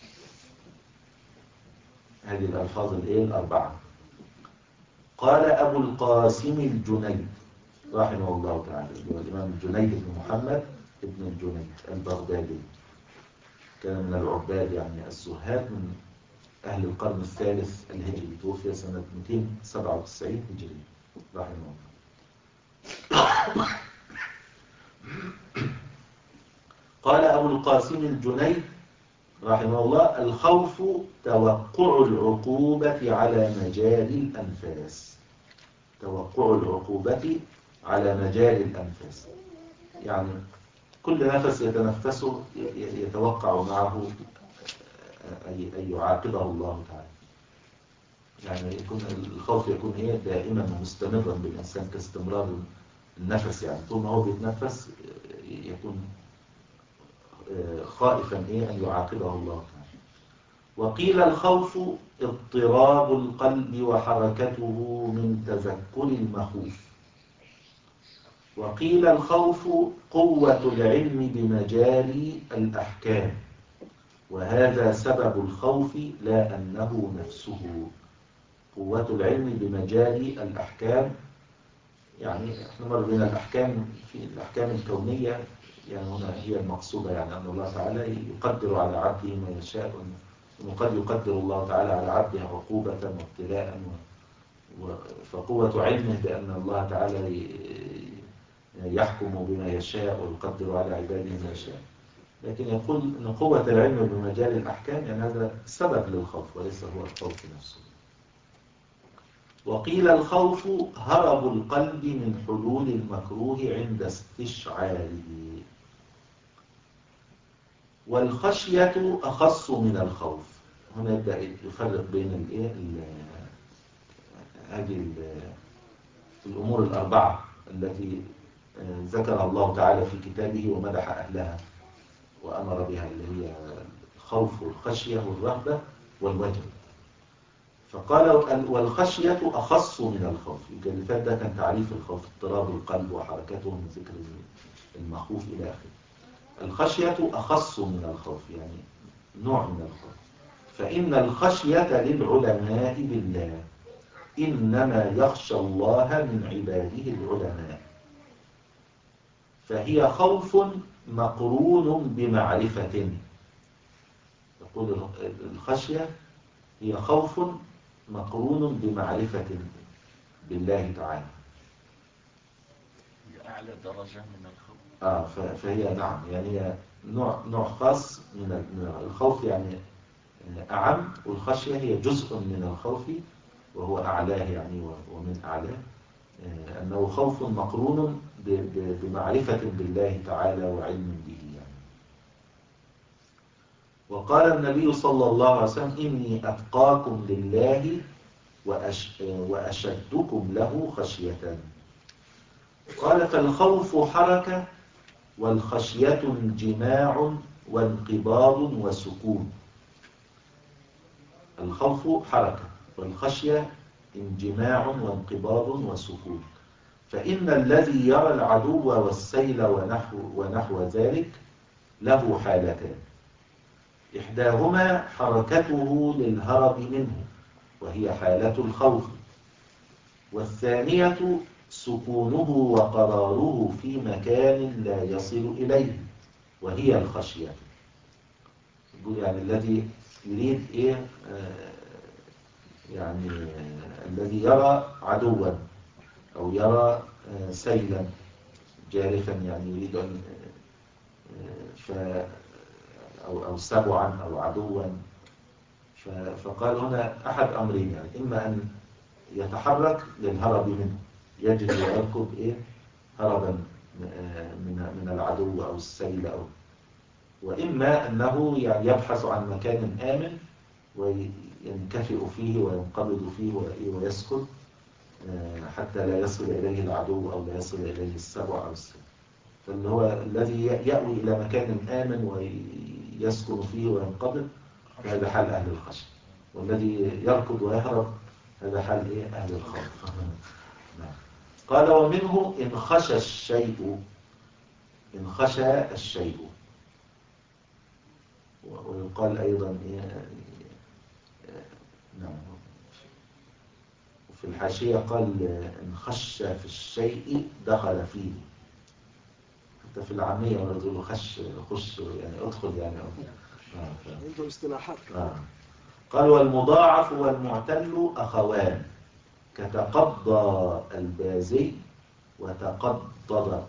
هذه الألفاظ الإيه الأربعة. قال أبو القاسم الجنيد رحمه الله تعالى، هو الإمام الجنيد بن محمد ابن الجنيد البغدادي، كان من العباد يعني الزهاد، من أهل القرن الثالث الهجري، توفي سنة مئتين وسبعة وتسعين هجري رحمه الله. قال أبو القاسم الجنيد رحمه الله: الخوف توقع العقوبة على مجال الأنفاس. توقع العقوبة على مجال الأنفاس، يعني كل نفس يتنفسه يتوقع معه أن يعاقبه الله تعالى. يعني يكون الخوف يكون إيه دائما ومستمرا بالإنسان كاستمرار النفس، يعني طول ما هو بيتنفس يكون خائفا إيه أن يعاقبه الله تعالى. وقيل الخوف اضطراب القلب وحركته من تذكر المخوف. وقيل الخوف قوة العلم بمجال الأحكام، وهذا سبب الخوف لا أنه نفسه. قوة العلم بمجال الأحكام، يعني احنا مر بين الأحكام في الأحكام الكونية، يعني هنا هي المقصودة، يعني أن الله تعالى يقدر على عبده ما يشاء، وقد يقدر الله تعالى على عبده عقوبة وابتلاء، فقوة علمه بأن الله تعالى يحكم بما يشاء ويقدر على عباده ما يشاء. لكن يقول أن قوة العلم بمجال الأحكام يعني هذا سبب للخوف وليس هو الخوف نفسه. وقيل الخوف هرب القلب من حلول المكروه عند استشعاره. والخشية أخص من الخوف. هنا يبدأ يفرق بين الايه هذه الأمور الأربعة التي ذكر الله تعالى في كتابه ومدح أهلها وأمر بها، اللي هي الخوف والخشية والرهبة والوجل. فقال: والخشية أخص من الخوف. اللي فات ده كان تعريف الخوف: اضطراب القلب وحركته من ذكر المخوف إلى آخره. الخشية أخص من الخوف، يعني نوع من الخوف. فإن الخشية للعلماء بالله، إنما يخشى الله من عباده العلماء، فهي خوف مقرون بمعرفة. يقول الخشية هي خوف مقرون بمعرفة بالله تعالى. أعلى درجة من الخوف. آه فهي نعم، يعني هي نوع نوع خاص من الخوف، يعني أعم، والخشية هي جزء من الخوف وهو أعلاه، يعني ومن أعلاه، أنه خوف مقرون بمعرفة بالله تعالى وعلم به يعني. وقال النبي صلى الله عليه وسلم: إني أتقاكم لله وأش وأشدكم له خشية. قال: فالخوف حركة، والخشية انجماع وانقباض وسكون. الخوف حركة، والخشية انجماع وانقباض وسكون. فإن الذي يرى العدو والسيل ونحو, ونحو ذلك له حالتان: إحداهما حركته للهرب منه، وهي حالة الخوف. والثانية سكونه وقراره في مكان لا يصل إليه، وهي الخشية. يقول يعني الذي يريد إيه آه يعني آه الذي يرى عدوا أو يرى آه سيلا جارفا، يعني يريد أن آه ف أو, أو سبعا أو عدوا. فقال هنا أحد أمرين، يعني إما أن يتحرك للهرب منه، يجد ويركض إيه هربا من من العدو أو السيل، أو وإما أنه يعني يبحث عن مكان آمن وينكفئ فيه وينقبض فيه ويسكن حتى لا يصل إليه العدو أو لا يصل إليه السبع أو السيل. فاللي هو الذي يأوي إلى مكان آمن ويسكن فيه وينقبض، هذا حال أهل الخشية. والذي يركض ويهرب هذا حال إيه أهل الخوف. قال ومنه إن خشى الشيء، إن خشى الشيء. ويقال أيضا إيه نعم، وفي الحاشية قال إن خش في الشيء دخل فيه. حتى في العامية يقولوا خش خش يعني ادخل يعني عنده اصطلاحات. آه. قال والمضاعف والمعتل أخوان كتقضى البازي وتقضض.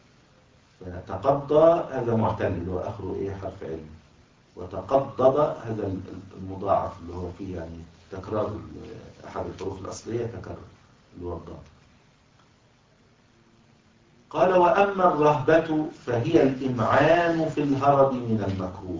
فتقضى هذا معتل اللي هو آخره إيه حرف علم، وتقضض هذا المضاعف اللي هو فيه يعني تكرار أحد الحروف الأصلية تكرر اللي هو الضاد. قال وأما الرهبة فهي الإمعان في الهرب من المكروه.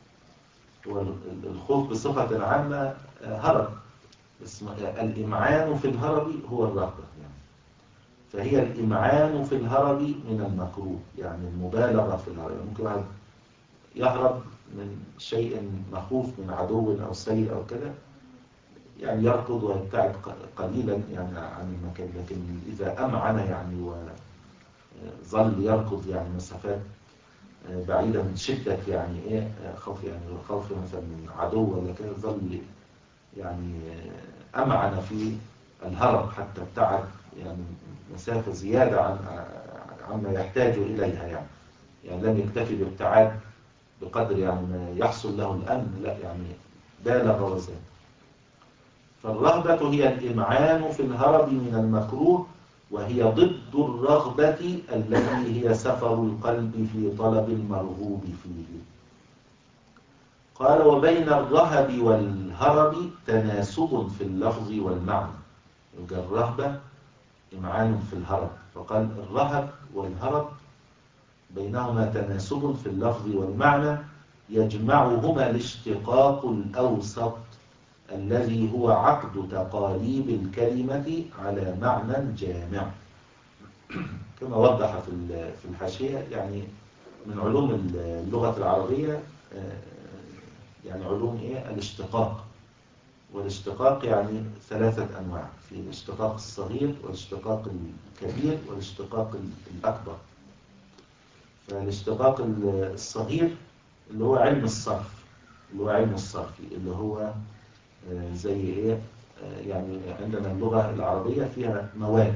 والخوف بصفة عامة هرب، الإمعان في الهرب هو الرهبة يعني. فهي الإمعان في الهرب من المكروه، يعني المبالغة في الهرب. يعني ممكن واحد يهرب من شيء مخوف من عدو أو سيء أو كده، يعني يركض ويبتعد قليلا يعني عن المكان، لكن إذا أمعن يعني وظل يركض يعني مسافات بعيدة من شدة يعني إيه خوف، يعني خوف مثلا من عدو ولا كده، ظل يعني أمعن في الهرب حتى ابتعد يعني مسافة زيادة عن عما يحتاج إليها، يعني يعني لم يكتفي بابتعاد بقدر يعني ما يحصل له الأمن، لا يعني بالغ وزاد. فالرهبة هي الإمعان في الهرب من المكروه، وهي ضد الرغبة التي هي سفر القلب في طلب المرغوب فيه. قال وبين الرهب والهرب تناسب في اللفظ والمعنى. يبقى الرهبة إمعان في الهرب، فقال الرهب والهرب بينهما تناسب في اللفظ والمعنى، يجمعهما الاشتقاق الأوسط الذي هو عقد تقاليب الكلمة على معنى جامع. كما وضح في الحاشية، يعني من علوم اللغة العربية يعني علوم إيه الاشتقاق. والاشتقاق يعني ثلاثة أنواع، في الاشتقاق الصغير والاشتقاق الكبير والاشتقاق الأكبر. فالاشتقاق الصغير اللي هو علم الصرف، اللي هو علم الصرف اللي هو زي إيه يعني عندنا اللغة العربية فيها مواد،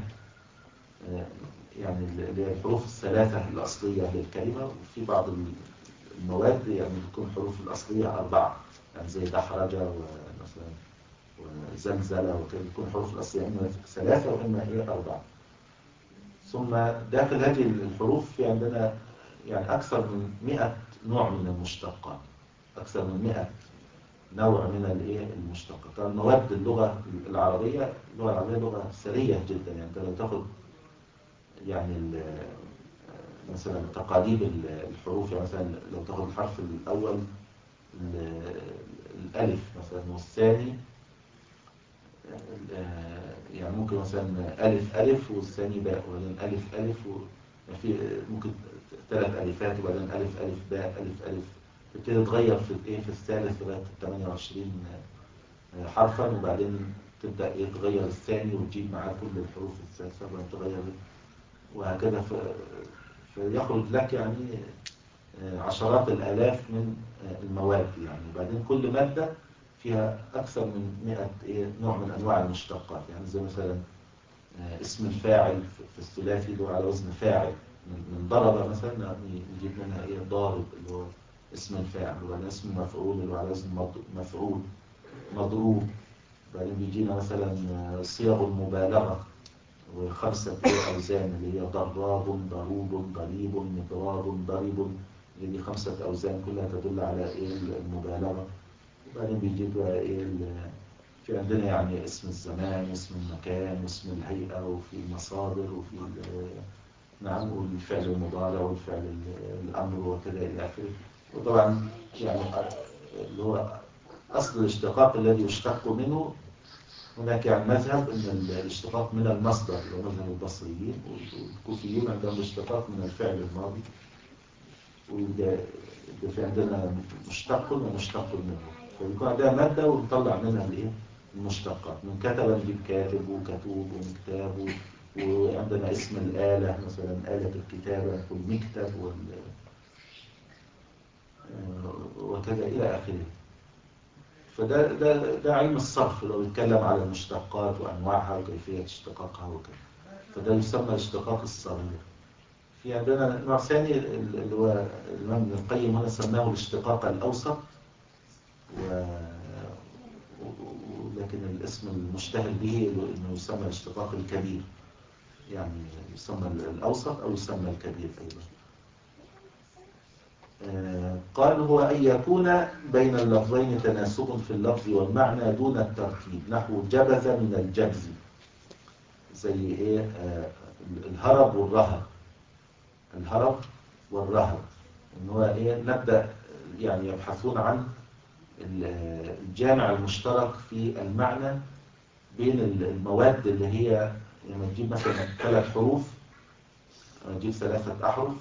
يعني اللي هي الحروف الثلاثة الأصلية للكلمة، وفي بعض المواد يعني تكون حروف الأصلية أربعة، يعني زي دحرجة ومثلا وزلزلة وكده، تكون حروف الأصلية إما ثلاثة وإما هي أربعة. ثم داخل هذه الحروف في عندنا يعني أكثر من مئة نوع من المشتقات، أكثر من مئة نوع من الايه المشتقات. طبعا مواد اللغة العربية، اللغة العربية لغة ثرية جدا، يعني انت لو تاخد يعني مثلا تقاليب الحروف، يعني مثلا لو تاخد الحرف الأول الألف مثلا، والثاني يعني ممكن مثلا ألف ألف والثاني باء، وبعدين ألف ألف و... يعني في ممكن ثلاث ألفات وبعدين ألف ألف باء ألف ألف، تبتدي تغير في الايه في الثالث لغايه ثمانية وعشرين حرفا، وبعدين تبدا ايه تغير الثاني وتجيب معاه كل الحروف الثالثه وبعدين تغير وهكذا. ف... فيخرج لك يعني عشرات الالاف من المواد يعني. وبعدين كل ماده فيها أكثر من مئة إيه نوع من أنواع المشتقات. يعني زي مثلا آه، اسم الفاعل في الثلاثي اللي هو على وزن فاعل، من من ضرب مثلا نجيب منها إيه ضارب اللي هو اسم الفاعل، ولا اسم مفعول اللي هو على وزن مض- مفعول، مضروب. بعدين بيجينا مثلا آه، صيغ المبالغة وخمسة إيه أوزان اللي هي ضراب، ضروب، ضريب، مضراب، ضرب، اللي دي خمسة أوزان كلها تدل على إيه المبالغة. وبعدين بيجيب بقى إيه ال- في عندنا يعني اسم الزمان واسم المكان واسم الهيئة وفي المصادر وفي ال- نعم، والفعل المضارع والفعل ال- الأمر وكذا إلى آخره. وطبعا يعني اللي هو أصل الاشتقاق الذي يشتق منه، هناك يعني مذهب أن الاشتقاق من المصدر، اللي هو مذهب البصريين، والكوفيون عندهم الاشتقاق من الفعل الماضي. وده ده في عندنا مشتق ومشتق منه، فبيكون عندنا مادة ونطلع منها الايه المشتقات. من كتب نجيب كاتب وكتوب ومكتاب، وعندنا اسم الآلة مثلا آلة الكتابة والمكتب وال... وكذا إلى آخره. فده ده ده علم الصرف اللي هو بيتكلم على المشتقات وأنواعها وكيفية اشتقاقها وكذا، فده يسمى الاشتقاق الصغير. في عندنا نوع ثاني اللي هو الإمام ابن القيم هنا سماه الاشتقاق الأوسط، و... ولكن الاسم المشتهر به انه يسمى الاشتقاق الكبير، يعني يسمى الأوسط أو يسمى الكبير أيضا. آه قال هو أن يكون بين اللفظين تناسب في اللفظ والمعنى دون الترتيب، نحو جبذ من الجبز، زي إيه آه الهرب والرهب. الهرب والرهب إن هو إيه نبدأ يعني يبحثون عن الجامع المشترك في المعنى بين المواد اللي هي لما تجيب مثلا ثلاث حروف، تجيب ثلاثة أحرف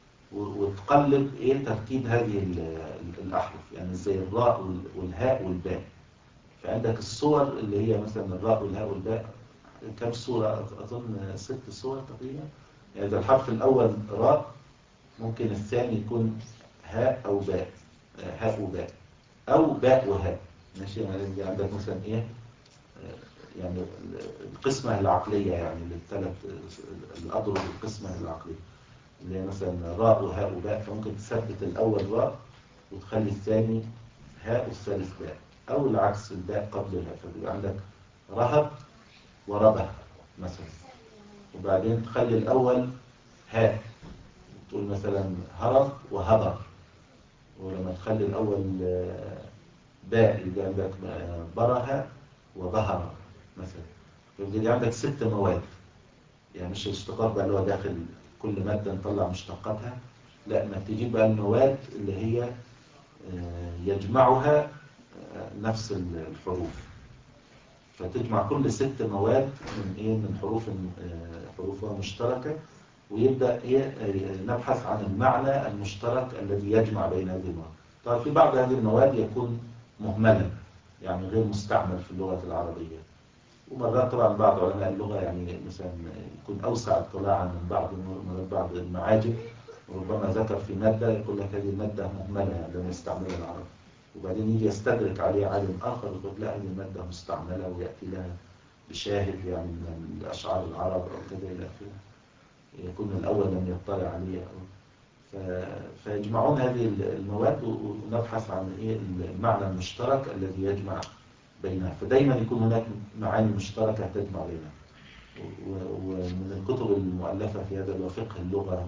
وتقلب إيه ترتيب هذه الأحرف، يعني زي الراء والهاء والباء. فعندك الصور اللي هي مثلا الراء والهاء والباء، كم صورة؟ أظن ست صور تقريبا. يعني إذا الحرف الأول راء، ممكن الثاني يكون هاء أو باء، هاء وباء، أو باء وهاء. ماشي، يعني عندك مثلا إيه يعني القسمة العقلية، يعني للثلاث الأضرب القسمة العقلية اللي هي مثلا راء وهاء وباء، فممكن تثبت الأول راء وتخلي الثاني هاء والثالث باء، أو العكس الباء قبل الهاء، فبيبقى عندك رهب وربه مثلا. وبعدين تخلي الأول هاء، تقول مثلا هرب وهبر. ولما تخلي الأول باء يبقى عندك برهة وظهر مثلا. فبيجي عندك ست مواد، يعني مش الاشتقاق بقى اللي هو داخل كل مادة نطلع مشتقاتها، لا، انك تجيب بقى المواد اللي هي يجمعها نفس الحروف، فتجمع كل ست مواد من ايه من حروف حروفها مشتركة، ويبدأ ايه نبحث عن المعنى المشترك الذي يجمع بين هذه المواد. طبعا في بعض هذه المواد يكون مهملا، يعني غير مستعمل في اللغة العربية. ومرات طبعا بعض علماء اللغة يعني مثلا يكون أوسع اطلاعا من بعض من بعض المعاجم، وربما ذكر في مادة يقول لك هذه المادة مهملة يعني لم يستعملها العرب، وبعدين يجي يستدرك عليه عالم آخر ويقول لا، هذه المادة مستعملة ويأتي لها بشاهد يعني من الأشعار العرب أو كذا إلى آخره، يكون الأول لم يطلع عليه أو فيجمعون هذه المواد ونبحث عن إيه المعنى المشترك الذي يجمع بينها. فدايما يكون هناك معاني مشتركة تجمع بينها. ومن الكتب المؤلفة في هذا فقه اللغة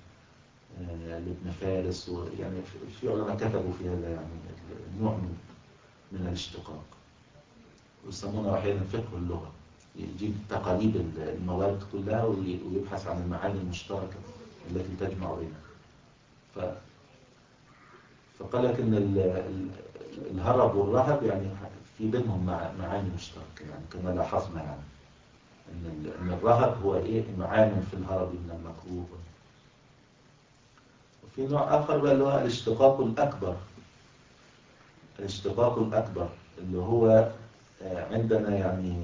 لابن فارس، ويعني في علماء كتبوا في هذا يعني نوع من من الاشتقاق، ويسمونه أحيانا فقه اللغة، يجيب تقاليد المواد كلها ويبحث عن المعاني المشتركة التي تجمع بينها. ف... فقال لك ان الهرب والرهب يعني في بينهم معاني مشتركة، يعني كما لاحظنا يعني ان ان الرهب هو ايه معان في الهرب من المكروه. وفي نوع اخر بقى اللي هو الاشتقاق الاكبر. الاشتقاق الاكبر اللي هو عندنا يعني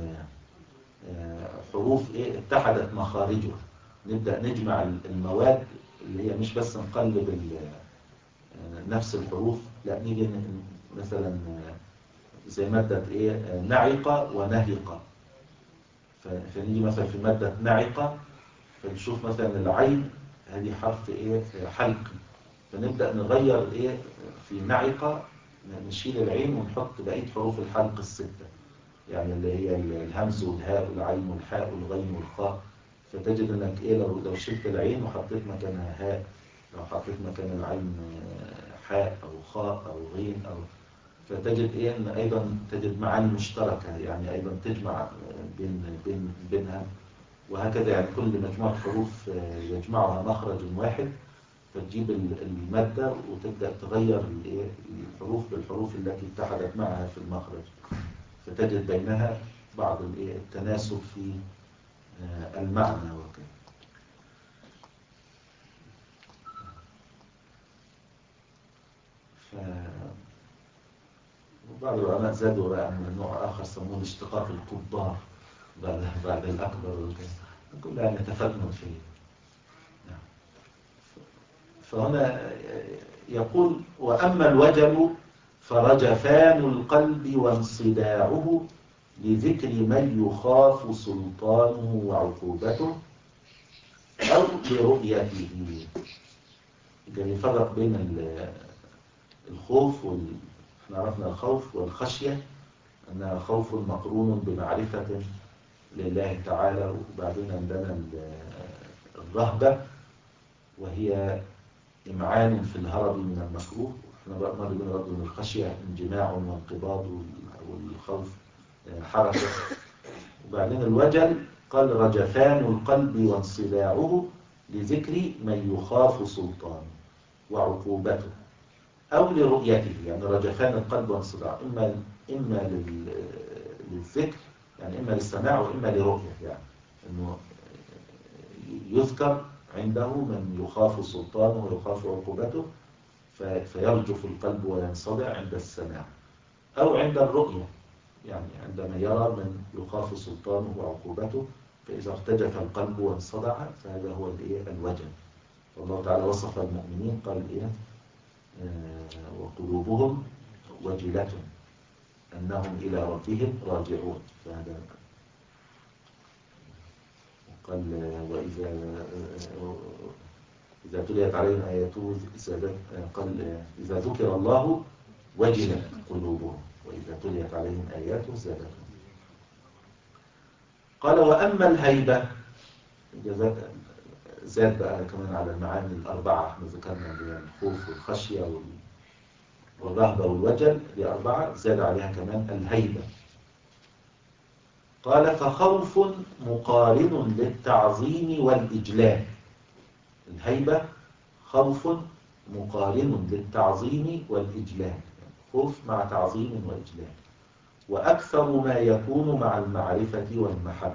حروف ايه اتحدت مخارجها، نبدأ نجمع المواد اللي هي مش بس نقلب نفس الحروف، لا نيجي مثلا زي مادة إيه نعقة ونهقة. فنيجي مثلا في مادة نعقة فنشوف مثلا العين هذه حرف إيه حلقي، فنبدأ نغير إيه في نعقة، نشيل العين ونحط بقية حروف الحلق الستة، يعني اللي هي الهمز والهاء والعين والحاء والغين والخاء. فتجد انك ايه لو لو شلت العين وحطيت مكانها هاء، لو حطيت مكان العين حاء او خاء او غين او، فتجد ايه ان ايضا تجد معاني مشتركه، يعني ايضا تجمع بين بين بينها، وهكذا يعني كل مجموعه حروف يجمعها مخرج واحد، فتجيب الماده وتبدا تغير الحروف بالحروف التي اتحدت معها في المخرج، فتجد بينها بعض التناسب في المعنى وكذا. وبعض العلماء زادوا بقى من نوع آخر سموه الاشتقاق الكبار بعد بعد الأكبر وكذا، كلها نتفنن فيه. فهنا يقول وأما الوجل فرجفان القلب وانصداعه لذكر من يخاف سلطانه وعقوبته أو لرؤيته. يعني يفرق بين الخوف وال... احنا عرفنا الخوف والخشية أنها خوف مقرون بمعرفة لله تعالى، وبعدين عندنا الرهبة وهي إمعان في الهرب من المكروه. احنا ما بنقول برضه ان الخشية انجماع وانقباض، والخوف حركة. وبعدين الوجل قال رجفان القلب وانصداعه لذكر من يخاف سلطانه وعقوبته أو لرؤيته. يعني رجفان القلب وانصداعه إما إما للذكر، يعني إما للسماع وإما لرؤية، يعني إنه يذكر عنده من يخاف سلطانه ويخاف عقوبته فيرجف القلب وينصدع عند السماع، أو عند الرؤية، يعني عندما يرى من يخاف سلطانه وعقوبته فإذا ارتجف القلب وانصدع فهذا هو الوجل. والله تعالى وصف المؤمنين قال إيه آه وقلوبهم وجلة أنهم إلى ربهم راجعون. فهذا قال وإذا إذا تليت عليهم آياته قال إذا ذكر الله وجلت قلوبهم وإذا تليت عليهم آياته زادتهم. قال وأما الهيبة زاد بقى كمان على المعاني الأربعة احنا ذكرنا اللي هي الخوف والخشية والرهبة والوجل، دي أربعة زاد عليها كمان الهيبة. قال فخوف مقارن للتعظيم والإجلال. الهيبة خوف مقارن للتعظيم والإجلال، خوف مع تعظيم وإجلال، وأكثر ما يكون مع المعرفة والمحبة.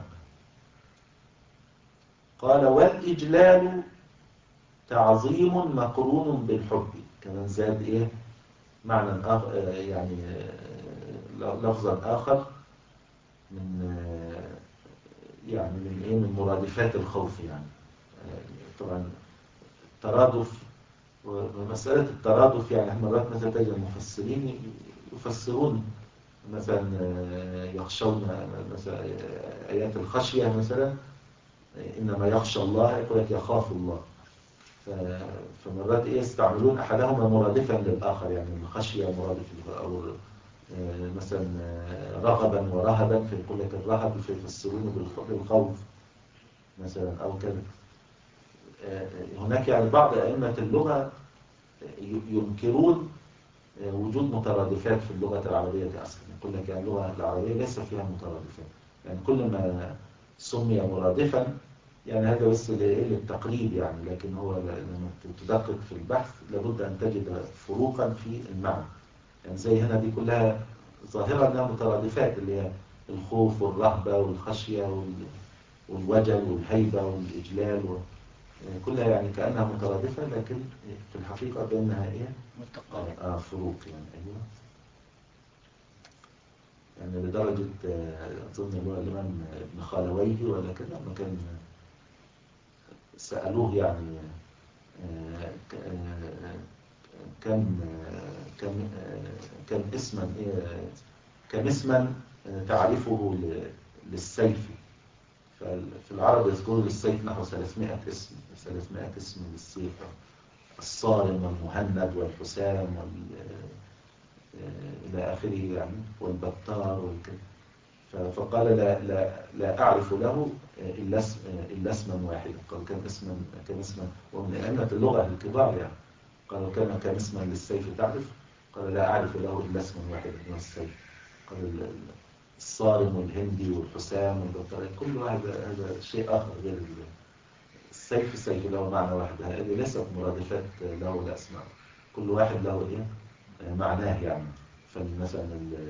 قال والإجلال تعظيم مقرون بالحب. كمان زاد إيه معنى آخر، يعني لفظا آخر من يعني من إيه من مرادفات الخوف. يعني طبعا ترادف، ومسألة الترادف يعني مرات مثلا تجد المفسرين يفسرون مثلا يخشون مثلا آيات الخشية مثلا إنما يخشى الله يقول لك يخاف الله، فمرات إيه يستعملون أحدهما مرادفا للآخر، يعني الخشية مرادف، أو مثلا رغبا ورهبا فيقول لك الرهب فيفسرونه بالخوف مثلا أو كذا. هناك يعني بعض أئمة اللغة ينكرون وجود مترادفات في اللغة العربية أصلا، يقول لك يعني اللغة العربية ليس فيها مترادفات، يعني كل ما سمي مرادفا يعني هذا بس للتقريب يعني، لكن هو لما تدقق في البحث لابد أن تجد فروقا في المعنى. يعني زي هنا دي كلها ظاهرة أنها مترادفات، اللي هي الخوف والرهبة والخشية والوجل والهيبة والإجلال، كلها يعني كأنها مترادفة، لكن في الحقيقة بأنها إيه آه فروق يعني. أيوة يعني لدرجة أظن اللي هو الإمام ابن خالويه ولا كده لما كان سألوه يعني كم كم كم اسما إيه كم اسما تعرفه للسيف. ففي العرب يذكروا للسيف نحو ثلاثمائة اسم، ثلاثمائة اسم للسيف: الصارم والمهند والحسام وال إلى آخره يعني، والبتار والكذا. فقال لا, لا, لا أعرف له إلا, اسم إلا اسما واحدا. قال كم اسما كم اسما ومن أئمة اللغة الكبار يعني. قالوا كم كم اسما للسيف تعرف؟ قال لا أعرف له إلا اسما واحدا هو السيف. قال الصارم والهندي والحسام والبتار كل واحد هذا شيء آخر غير السيف. السيف له معنى واحد، هذه ليست مرادفات له الأسماء، كل واحد له إيه معناه يعني. فمثلا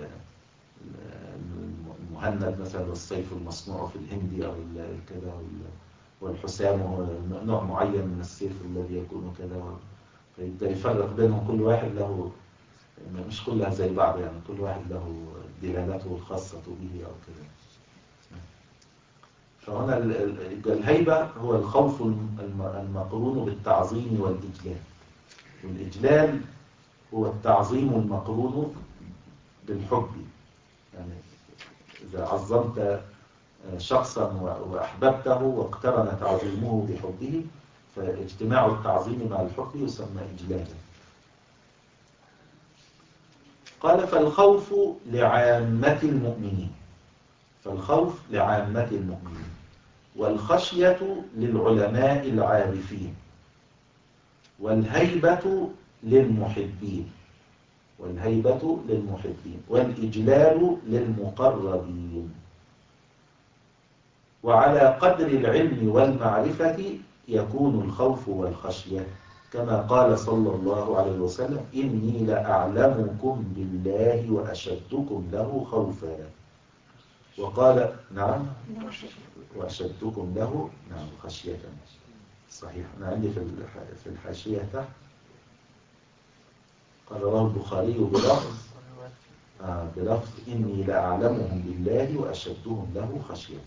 المهند مثلا والسيف المصنوع في الهندي أو كذا، والحسام هو نوع معين من السيف الذي يكون كذا. فيبدأ يفرق بينهم، كل واحد له، مش كلها زي بعض يعني، كل واحد له دلالته الخاصة به أو كذا. فهنا الهيبة هو الخوف المقرون بالتعظيم والإجلال، والإجلال هو التعظيم المقرون بالحب. يعني إذا عظمت شخصا وأحببته واقترن تعظيمه بحبه، فاجتماع التعظيم مع الحب يسمى إجلالا. قال فالخوف لعامة المؤمنين، فالخوف لعامة المؤمنين، والخشية للعلماء العارفين، والهيبة للمحبين، والهيبة للمحبين، والإجلال للمقربين. وعلى قدر العلم والمعرفة يكون الخوف والخشية، كما قال صلى الله عليه وسلم: إني لأعلمكم بالله وأشدكم له خوفا. وقال نعم وأشدكم له نعم خشية. صحيح. أنا عندي في الحاشية تحت قال رواه البخاري بلفظ آه بلفظ إني لأعلمهم بالله وأشدهم له خشية.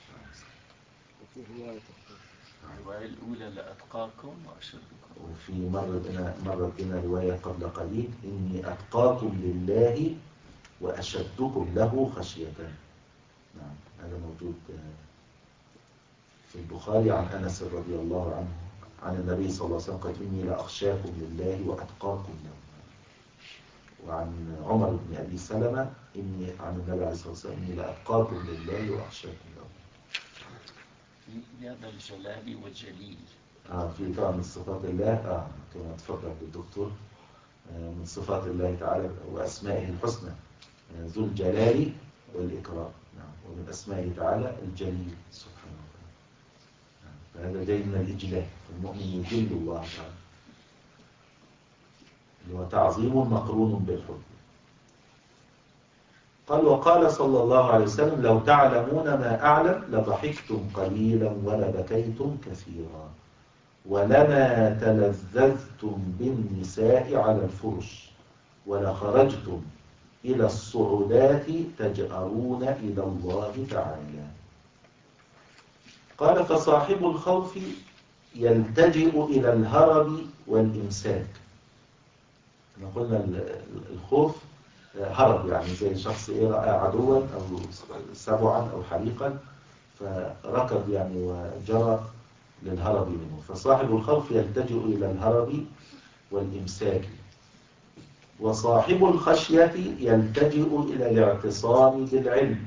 الرواية الأولى لأتقاكم وأشدكم. وفي مرة بنا مرة بنا رواية قبل قليل: إني أتقاكم لله وأشدكم له خشية. نعم، هذا موجود في البخاري عن أنس رضي الله عنه عن النبي صلى الله عليه وسلم قال: إني لأخشاكم لله وأتقاكم له. وعن عمر بن أبي سلمة إني عن النبي عليه الصلاة والسلام: إني لأتقاكم لله وأخشاكم له. هذا الجلال والجليل آه في طبعا من صفات الله آه كما تفضل الدكتور آه من صفات الله تعالى وأسمائه الحسنى آه ذو الجلال والإكرام. نعم. ومن أسمائه تعالى الجليل سبحانه وتعالى. نعم. فهذا جاي من الإجلال، المؤمن يجل الله تعالى، اللي هو تعظيم مقرون بالحب. قال: وقال صلى الله عليه وسلم: لو تعلمون ما أعلم لضحكتم قليلا ولبكيتم كثيرا ولما تلذذتم بالنساء على الفرش ولخرجتم إلى الصعودات تجأرون إلى الله تعالى. قال: فصاحب الخوف يلتجئ إلى الهرب والإمساك. قلنا الخوف هرب، يعني زي شخص إيه رأى عدوا أو سبعا أو حريقا فركض يعني وجرى للهرب منه. فصاحب الخوف يلتجئ إلى الهرب والإمساك. وصاحب الخشية يلتجئ إلى الاعتصام بالعلم،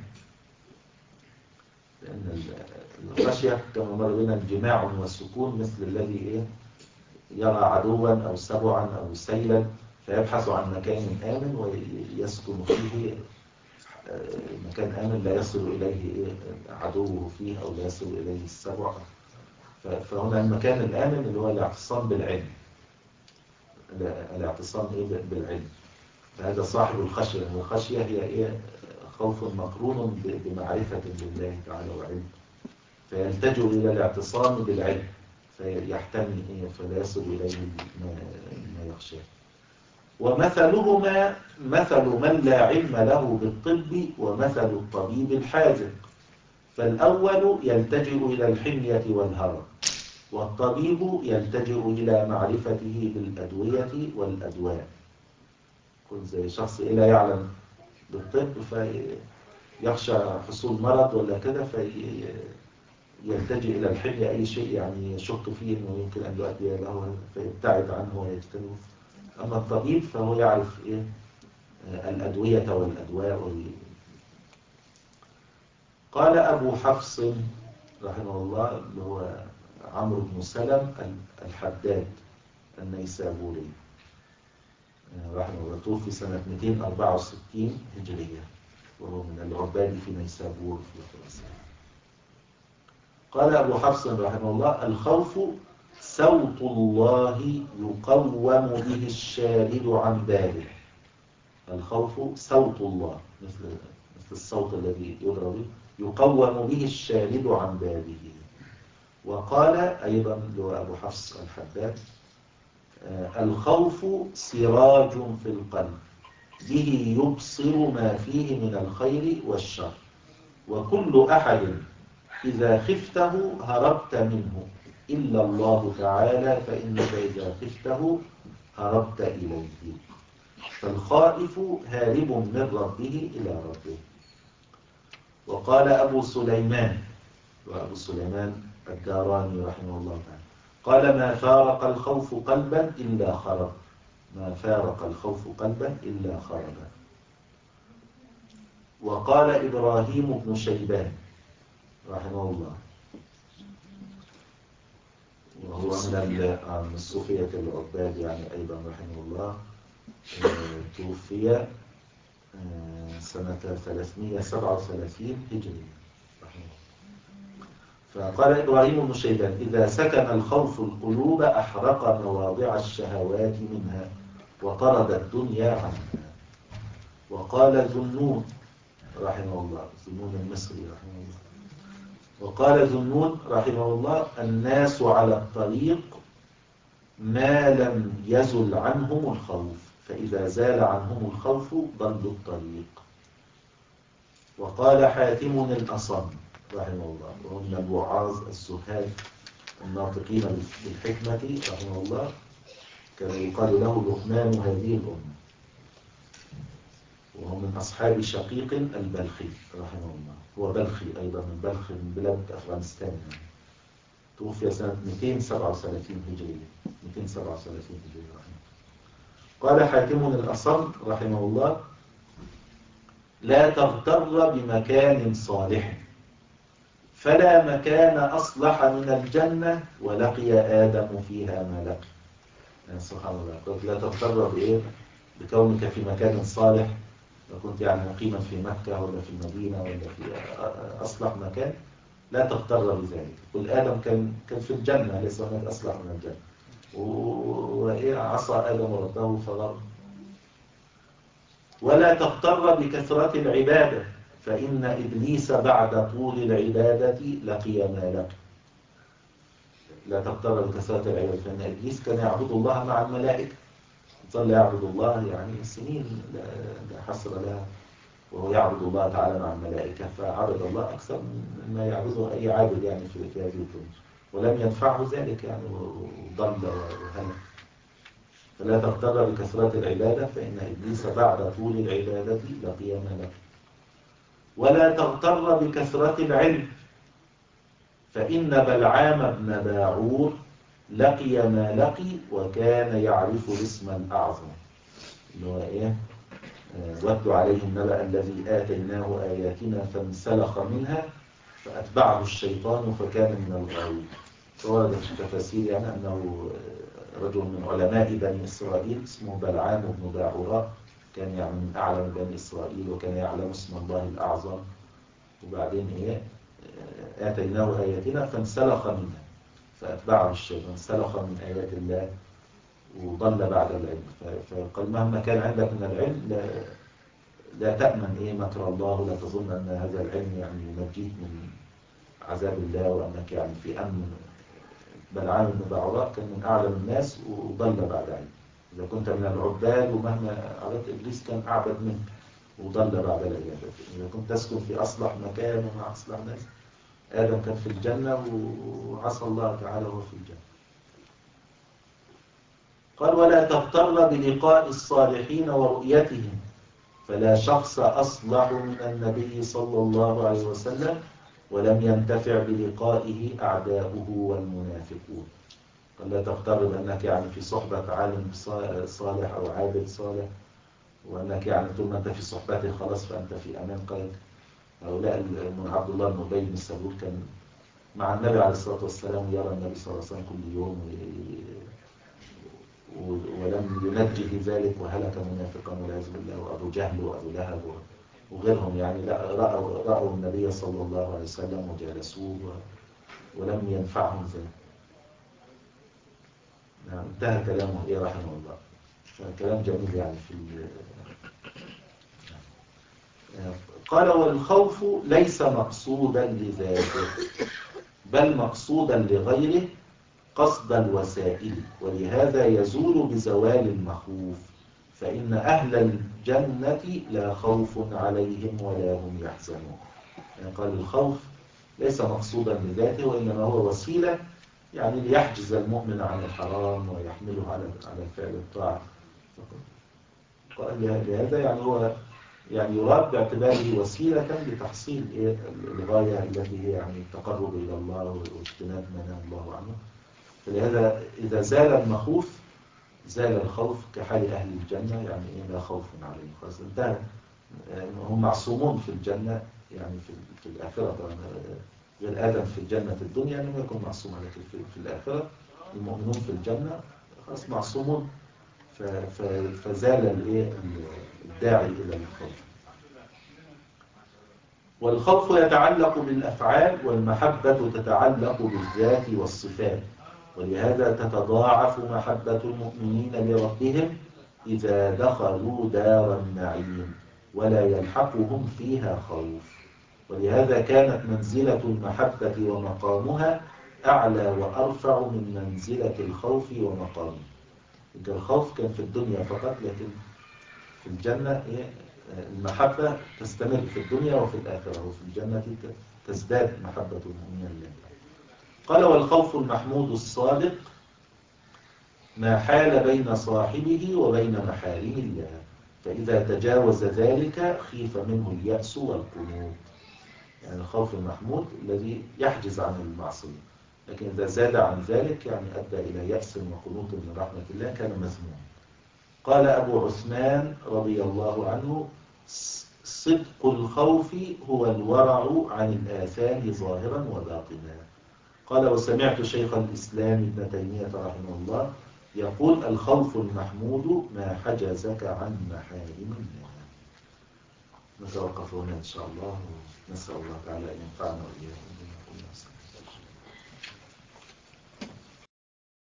لأن الخشية كما مر بنا الجماع والسكون، مثل الذي إيه يرى عدوا أو سبعا أو سيلا فيبحث عن مكان آمن ويسكن فيه، مكان آمن لا يصل إليه عدوه فيه أو لا يصل إليه السبع. فهنا المكان الآمن اللي هو الاعتصام بالعلم، الاعتصام إيه بالعلم. فهذا صاحب الخشية، والخشية هي إيه خوف مقرون بمعرفة بالله تعالى وعلم، فيلتجئ إلى الاعتصام بالعلم فيحتمي إيه فلا يصل إليه ما يخشاه. ومثلهما مثل من لا علم له بالطب ومثل الطبيب الحاذق. فالأول يلتجئ إلى الحمية والهرب، والطبيب يلتجئ إلى معرفته بالأدوية والأدواء. كل زي شخص لا يعلم للطب فيخشى حصول مرض ولا كده فيلتجئ إلى الحمية أي شيء يعني يشك فيه أنه يمكن أن يؤدي له فيبتعد عنه ويجتنبه. أما الطبيب فهو يعرف إيه الأدوية والأدواء وال... قال أبو حفص رحمه الله اللي هو عمرو بن سلم الحداد النيسابوري رحمه الله، توفي سنة مئتين وأربعة وستين هجرية وهو من العباد في نيسابور في خراسان. قال أبو حفص رحمه الله: الخوف صوت الله يقوم به الشارد عن باله. الخوف صوت الله مثل مثل الصوت الذي يضرب يقوم به الشارد عن باله. وقال أيضا أبو حفص الحداد: الخوف سراج في القلب به يبصر ما فيه من الخير والشر، وكل أحد إذا خفته هربت منه إلا الله تعالى فإنك إذا خفته هربت إليه. فالخائف هارب من ربه إلى ربه. وقال أبو سليمان وأبو سليمان الداراني رحمه الله تعالى قال: ما فارق الخوف قلبا إلا خرب. ما فارق الخوف قلبا إلا خرب. وقال إبراهيم بن شيبان رحمه الله وهو من الصوفية العباد يعني أيضا رحمه الله، توفي سنة ثلاثمئة وسبعة وثلاثين هجرية رحمه الله. فقال إبراهيم بن شيبان: إذا سكن الخوف القلوب أحرق مواضع الشهوات منها وطرد الدنيا عنها. وقال ذنون رحمه الله، ذنون المصري رحمه الله، وقال ذنون رحمه الله: الناس على الطريق ما لم يزل عنهم الخوف، فإذا زال عنهم الخوف ضلوا الطريق. وقال حاتم الأصم رحمه الله وهو من الوعاظ الزهاد الناطقين بالحكمة رحمه الله، كان يقال له لقمان هذه الأمة، وهو من أصحاب شقيق البلخي رحمه الله، هو بلخي أيضا من بلخ من بلاد أفغانستان. توفي سنة مئتين وسبعة وثلاثين هجرية مئتين وسبعة وثلاثين هجرية رحمه الله. قال حاتم الأصم رحمه الله: لا تغتر بمكان صالح، فلا مكان أصلح من الجنة ولقي آدم فيها ما لقي. يعني سبحان الله، لا تغتر بإيه؟ بكونك في مكان صالح، لو كنت يعني مقيما في مكة ولا في المدينة ولا في أصلح مكان، لا تغتر بذلك. قل آدم كان كان في الجنة، ليس هناك أصلح من الجنة، وإيه عصى آدم ربه فغضب. ولا تغتر بكثرة العبادة، فإن إبليس بعد طول العبادة لقي ما لقي. لا تغتر بكثرة العبادة، فإن إبليس كان يعبد الله مع الملائكة، ظل يعبد الله يعني سنين لا حصر لها، وهو يعبد الله تعالى مع الملائكة، فعبد الله أكثر مما يعبده أي عابد يعني في هذه الدنيا، ولم ينفعه ذلك يعني وضل وهلك. فلا تغتر بكثرة العبادة، فإن إبليس بعد طول العبادة لقي ما لقي. ولا تغتر بكثرة العلم، فإن بلعام بن باعور لقي ما لقي وكان يعرف الاسم الأعظم، اللي هو إيه؟ واتل عليه النبأ الذي آتيناه آياتنا فانسلخ منها فأتبعه الشيطان فكان من الغاوين. فورد في التفاسير يعني أنه رجل من علماء بني إسرائيل اسمه بلعام بن باعوراء، كان يعني من أعلم بني إسرائيل وكان يعلم اسم الله الأعظم. وبعدين إيه؟ آتيناه آياتنا فانسلخ منها فأتبعه الشيطان، انسلخ من آيات الله وضل بعد العلم. فقال مهما كان عندك من العلم لا, لا تأمن إيه مكر الله، لا تظن أن هذا العلم يعني ينجيك من عذاب الله وأنك يعني في أمن. بلعام بن باعوراء كان من أعلم الناس وضل بعد علم. إذا كنت من العباد ومهما عبدت إبليس كان أعبد منك وضل بعد العبادة. إذا كنت تسكن في أصلح مكان ومع أصلح ناس، آدم كان في الجنة وعصى الله تعالى وهو في الجنة. قال ولا تغتر بلقاء الصالحين ورؤيتهم، فلا شخص أصلح من النبي صلى الله عليه وسلم ولم ينتفع بلقائه أعداؤه والمنافقون. قال لا تغتر بأنك يعني في صحبة عالم صالح أو عابد صالح، وأنك يعني طول ما أنت في صحبته خلاص فأنت في أمان. قال هؤلاء من عبد الله بن أبي بن سلول كان مع النبي عليه الصلاة والسلام، يرى النبي صلى الله عليه وسلم كل يوم ولم ينجه ذلك وهلك منافقا والعياذ بالله، وأبو جهل وأبو لهب وغيرهم يعني لا رأوا, رأوا النبي صلى الله عليه وسلم وجالسوه ولم ينفعهم ذلك. نعم انتهى كلامه إيه رحمه الله. كلام جميل يعني في قال والخوف ليس مقصودا لذاته بل مقصودا لغيره قصد الوسائل، ولهذا يزول بزوال المخوف، فإن أهل الجنة لا خوف عليهم ولا هم يحزنون. يعني قال الخوف ليس مقصودا لذاته وإنما هو وسيلة يعني ليحجز المؤمن عن الحرام ويحمله على على فعل الطاعة. قال لهذا يعني هو يعني يراد باعتباره وسيلة لتحصيل إيه الغاية التي هي يعني التقرب إلى الله واجتناب ما نهى الله عنه. فلهذا إذا زال المخوف زال الخوف كحال أهل الجنة، يعني إيه لا خوف عليهم خلاص انتهى، هم معصومون في الجنة يعني في في الآخرة. غير آدم في الجنة في الدنيا لم يكن معصوم، لكن في, في الآخرة المؤمنون في الجنة خلاص معصومون، فزال الايه الداعي إلى الخوف. والخوف يتعلق بالأفعال والمحبة تتعلق بالذات والصفات، ولهذا تتضاعف محبة المؤمنين لربهم إذا دخلوا دار النعيم ولا يلحقهم فيها خوف. ولهذا كانت منزلة المحبة ومقامها أعلى وأرفع من منزلة الخوف ومقامه. الخوف كان في الدنيا فقط، لكن في الجنة المحبة تستمر في الدنيا وفي الآخرة، وفي الجنة تزداد محبة المؤمنين لله. قال والخوف المحمود الصادق ما حال بين صاحبه وبين محارم الله، فإذا تجاوز ذلك خيف منه اليأس والقنوط. يعني الخوف المحمود الذي يحجز عن المعصية، لكن إذا زاد عن ذلك يعني أدى إلى يأس وقنوط من رحمة الله كان مذموما. قال أبو عثمان رضي الله عنه صدق الخوف هو الورع عن الآثام ظاهرا وباطنا. قال وسمعت شيخ الإسلام ابن تيمية رحمه الله يقول الخوف المحمود ما حجزك عن محارم الله. نتوقف هنا إن شاء الله ونسأل الله تعالى أن ينفعنا وإياكم.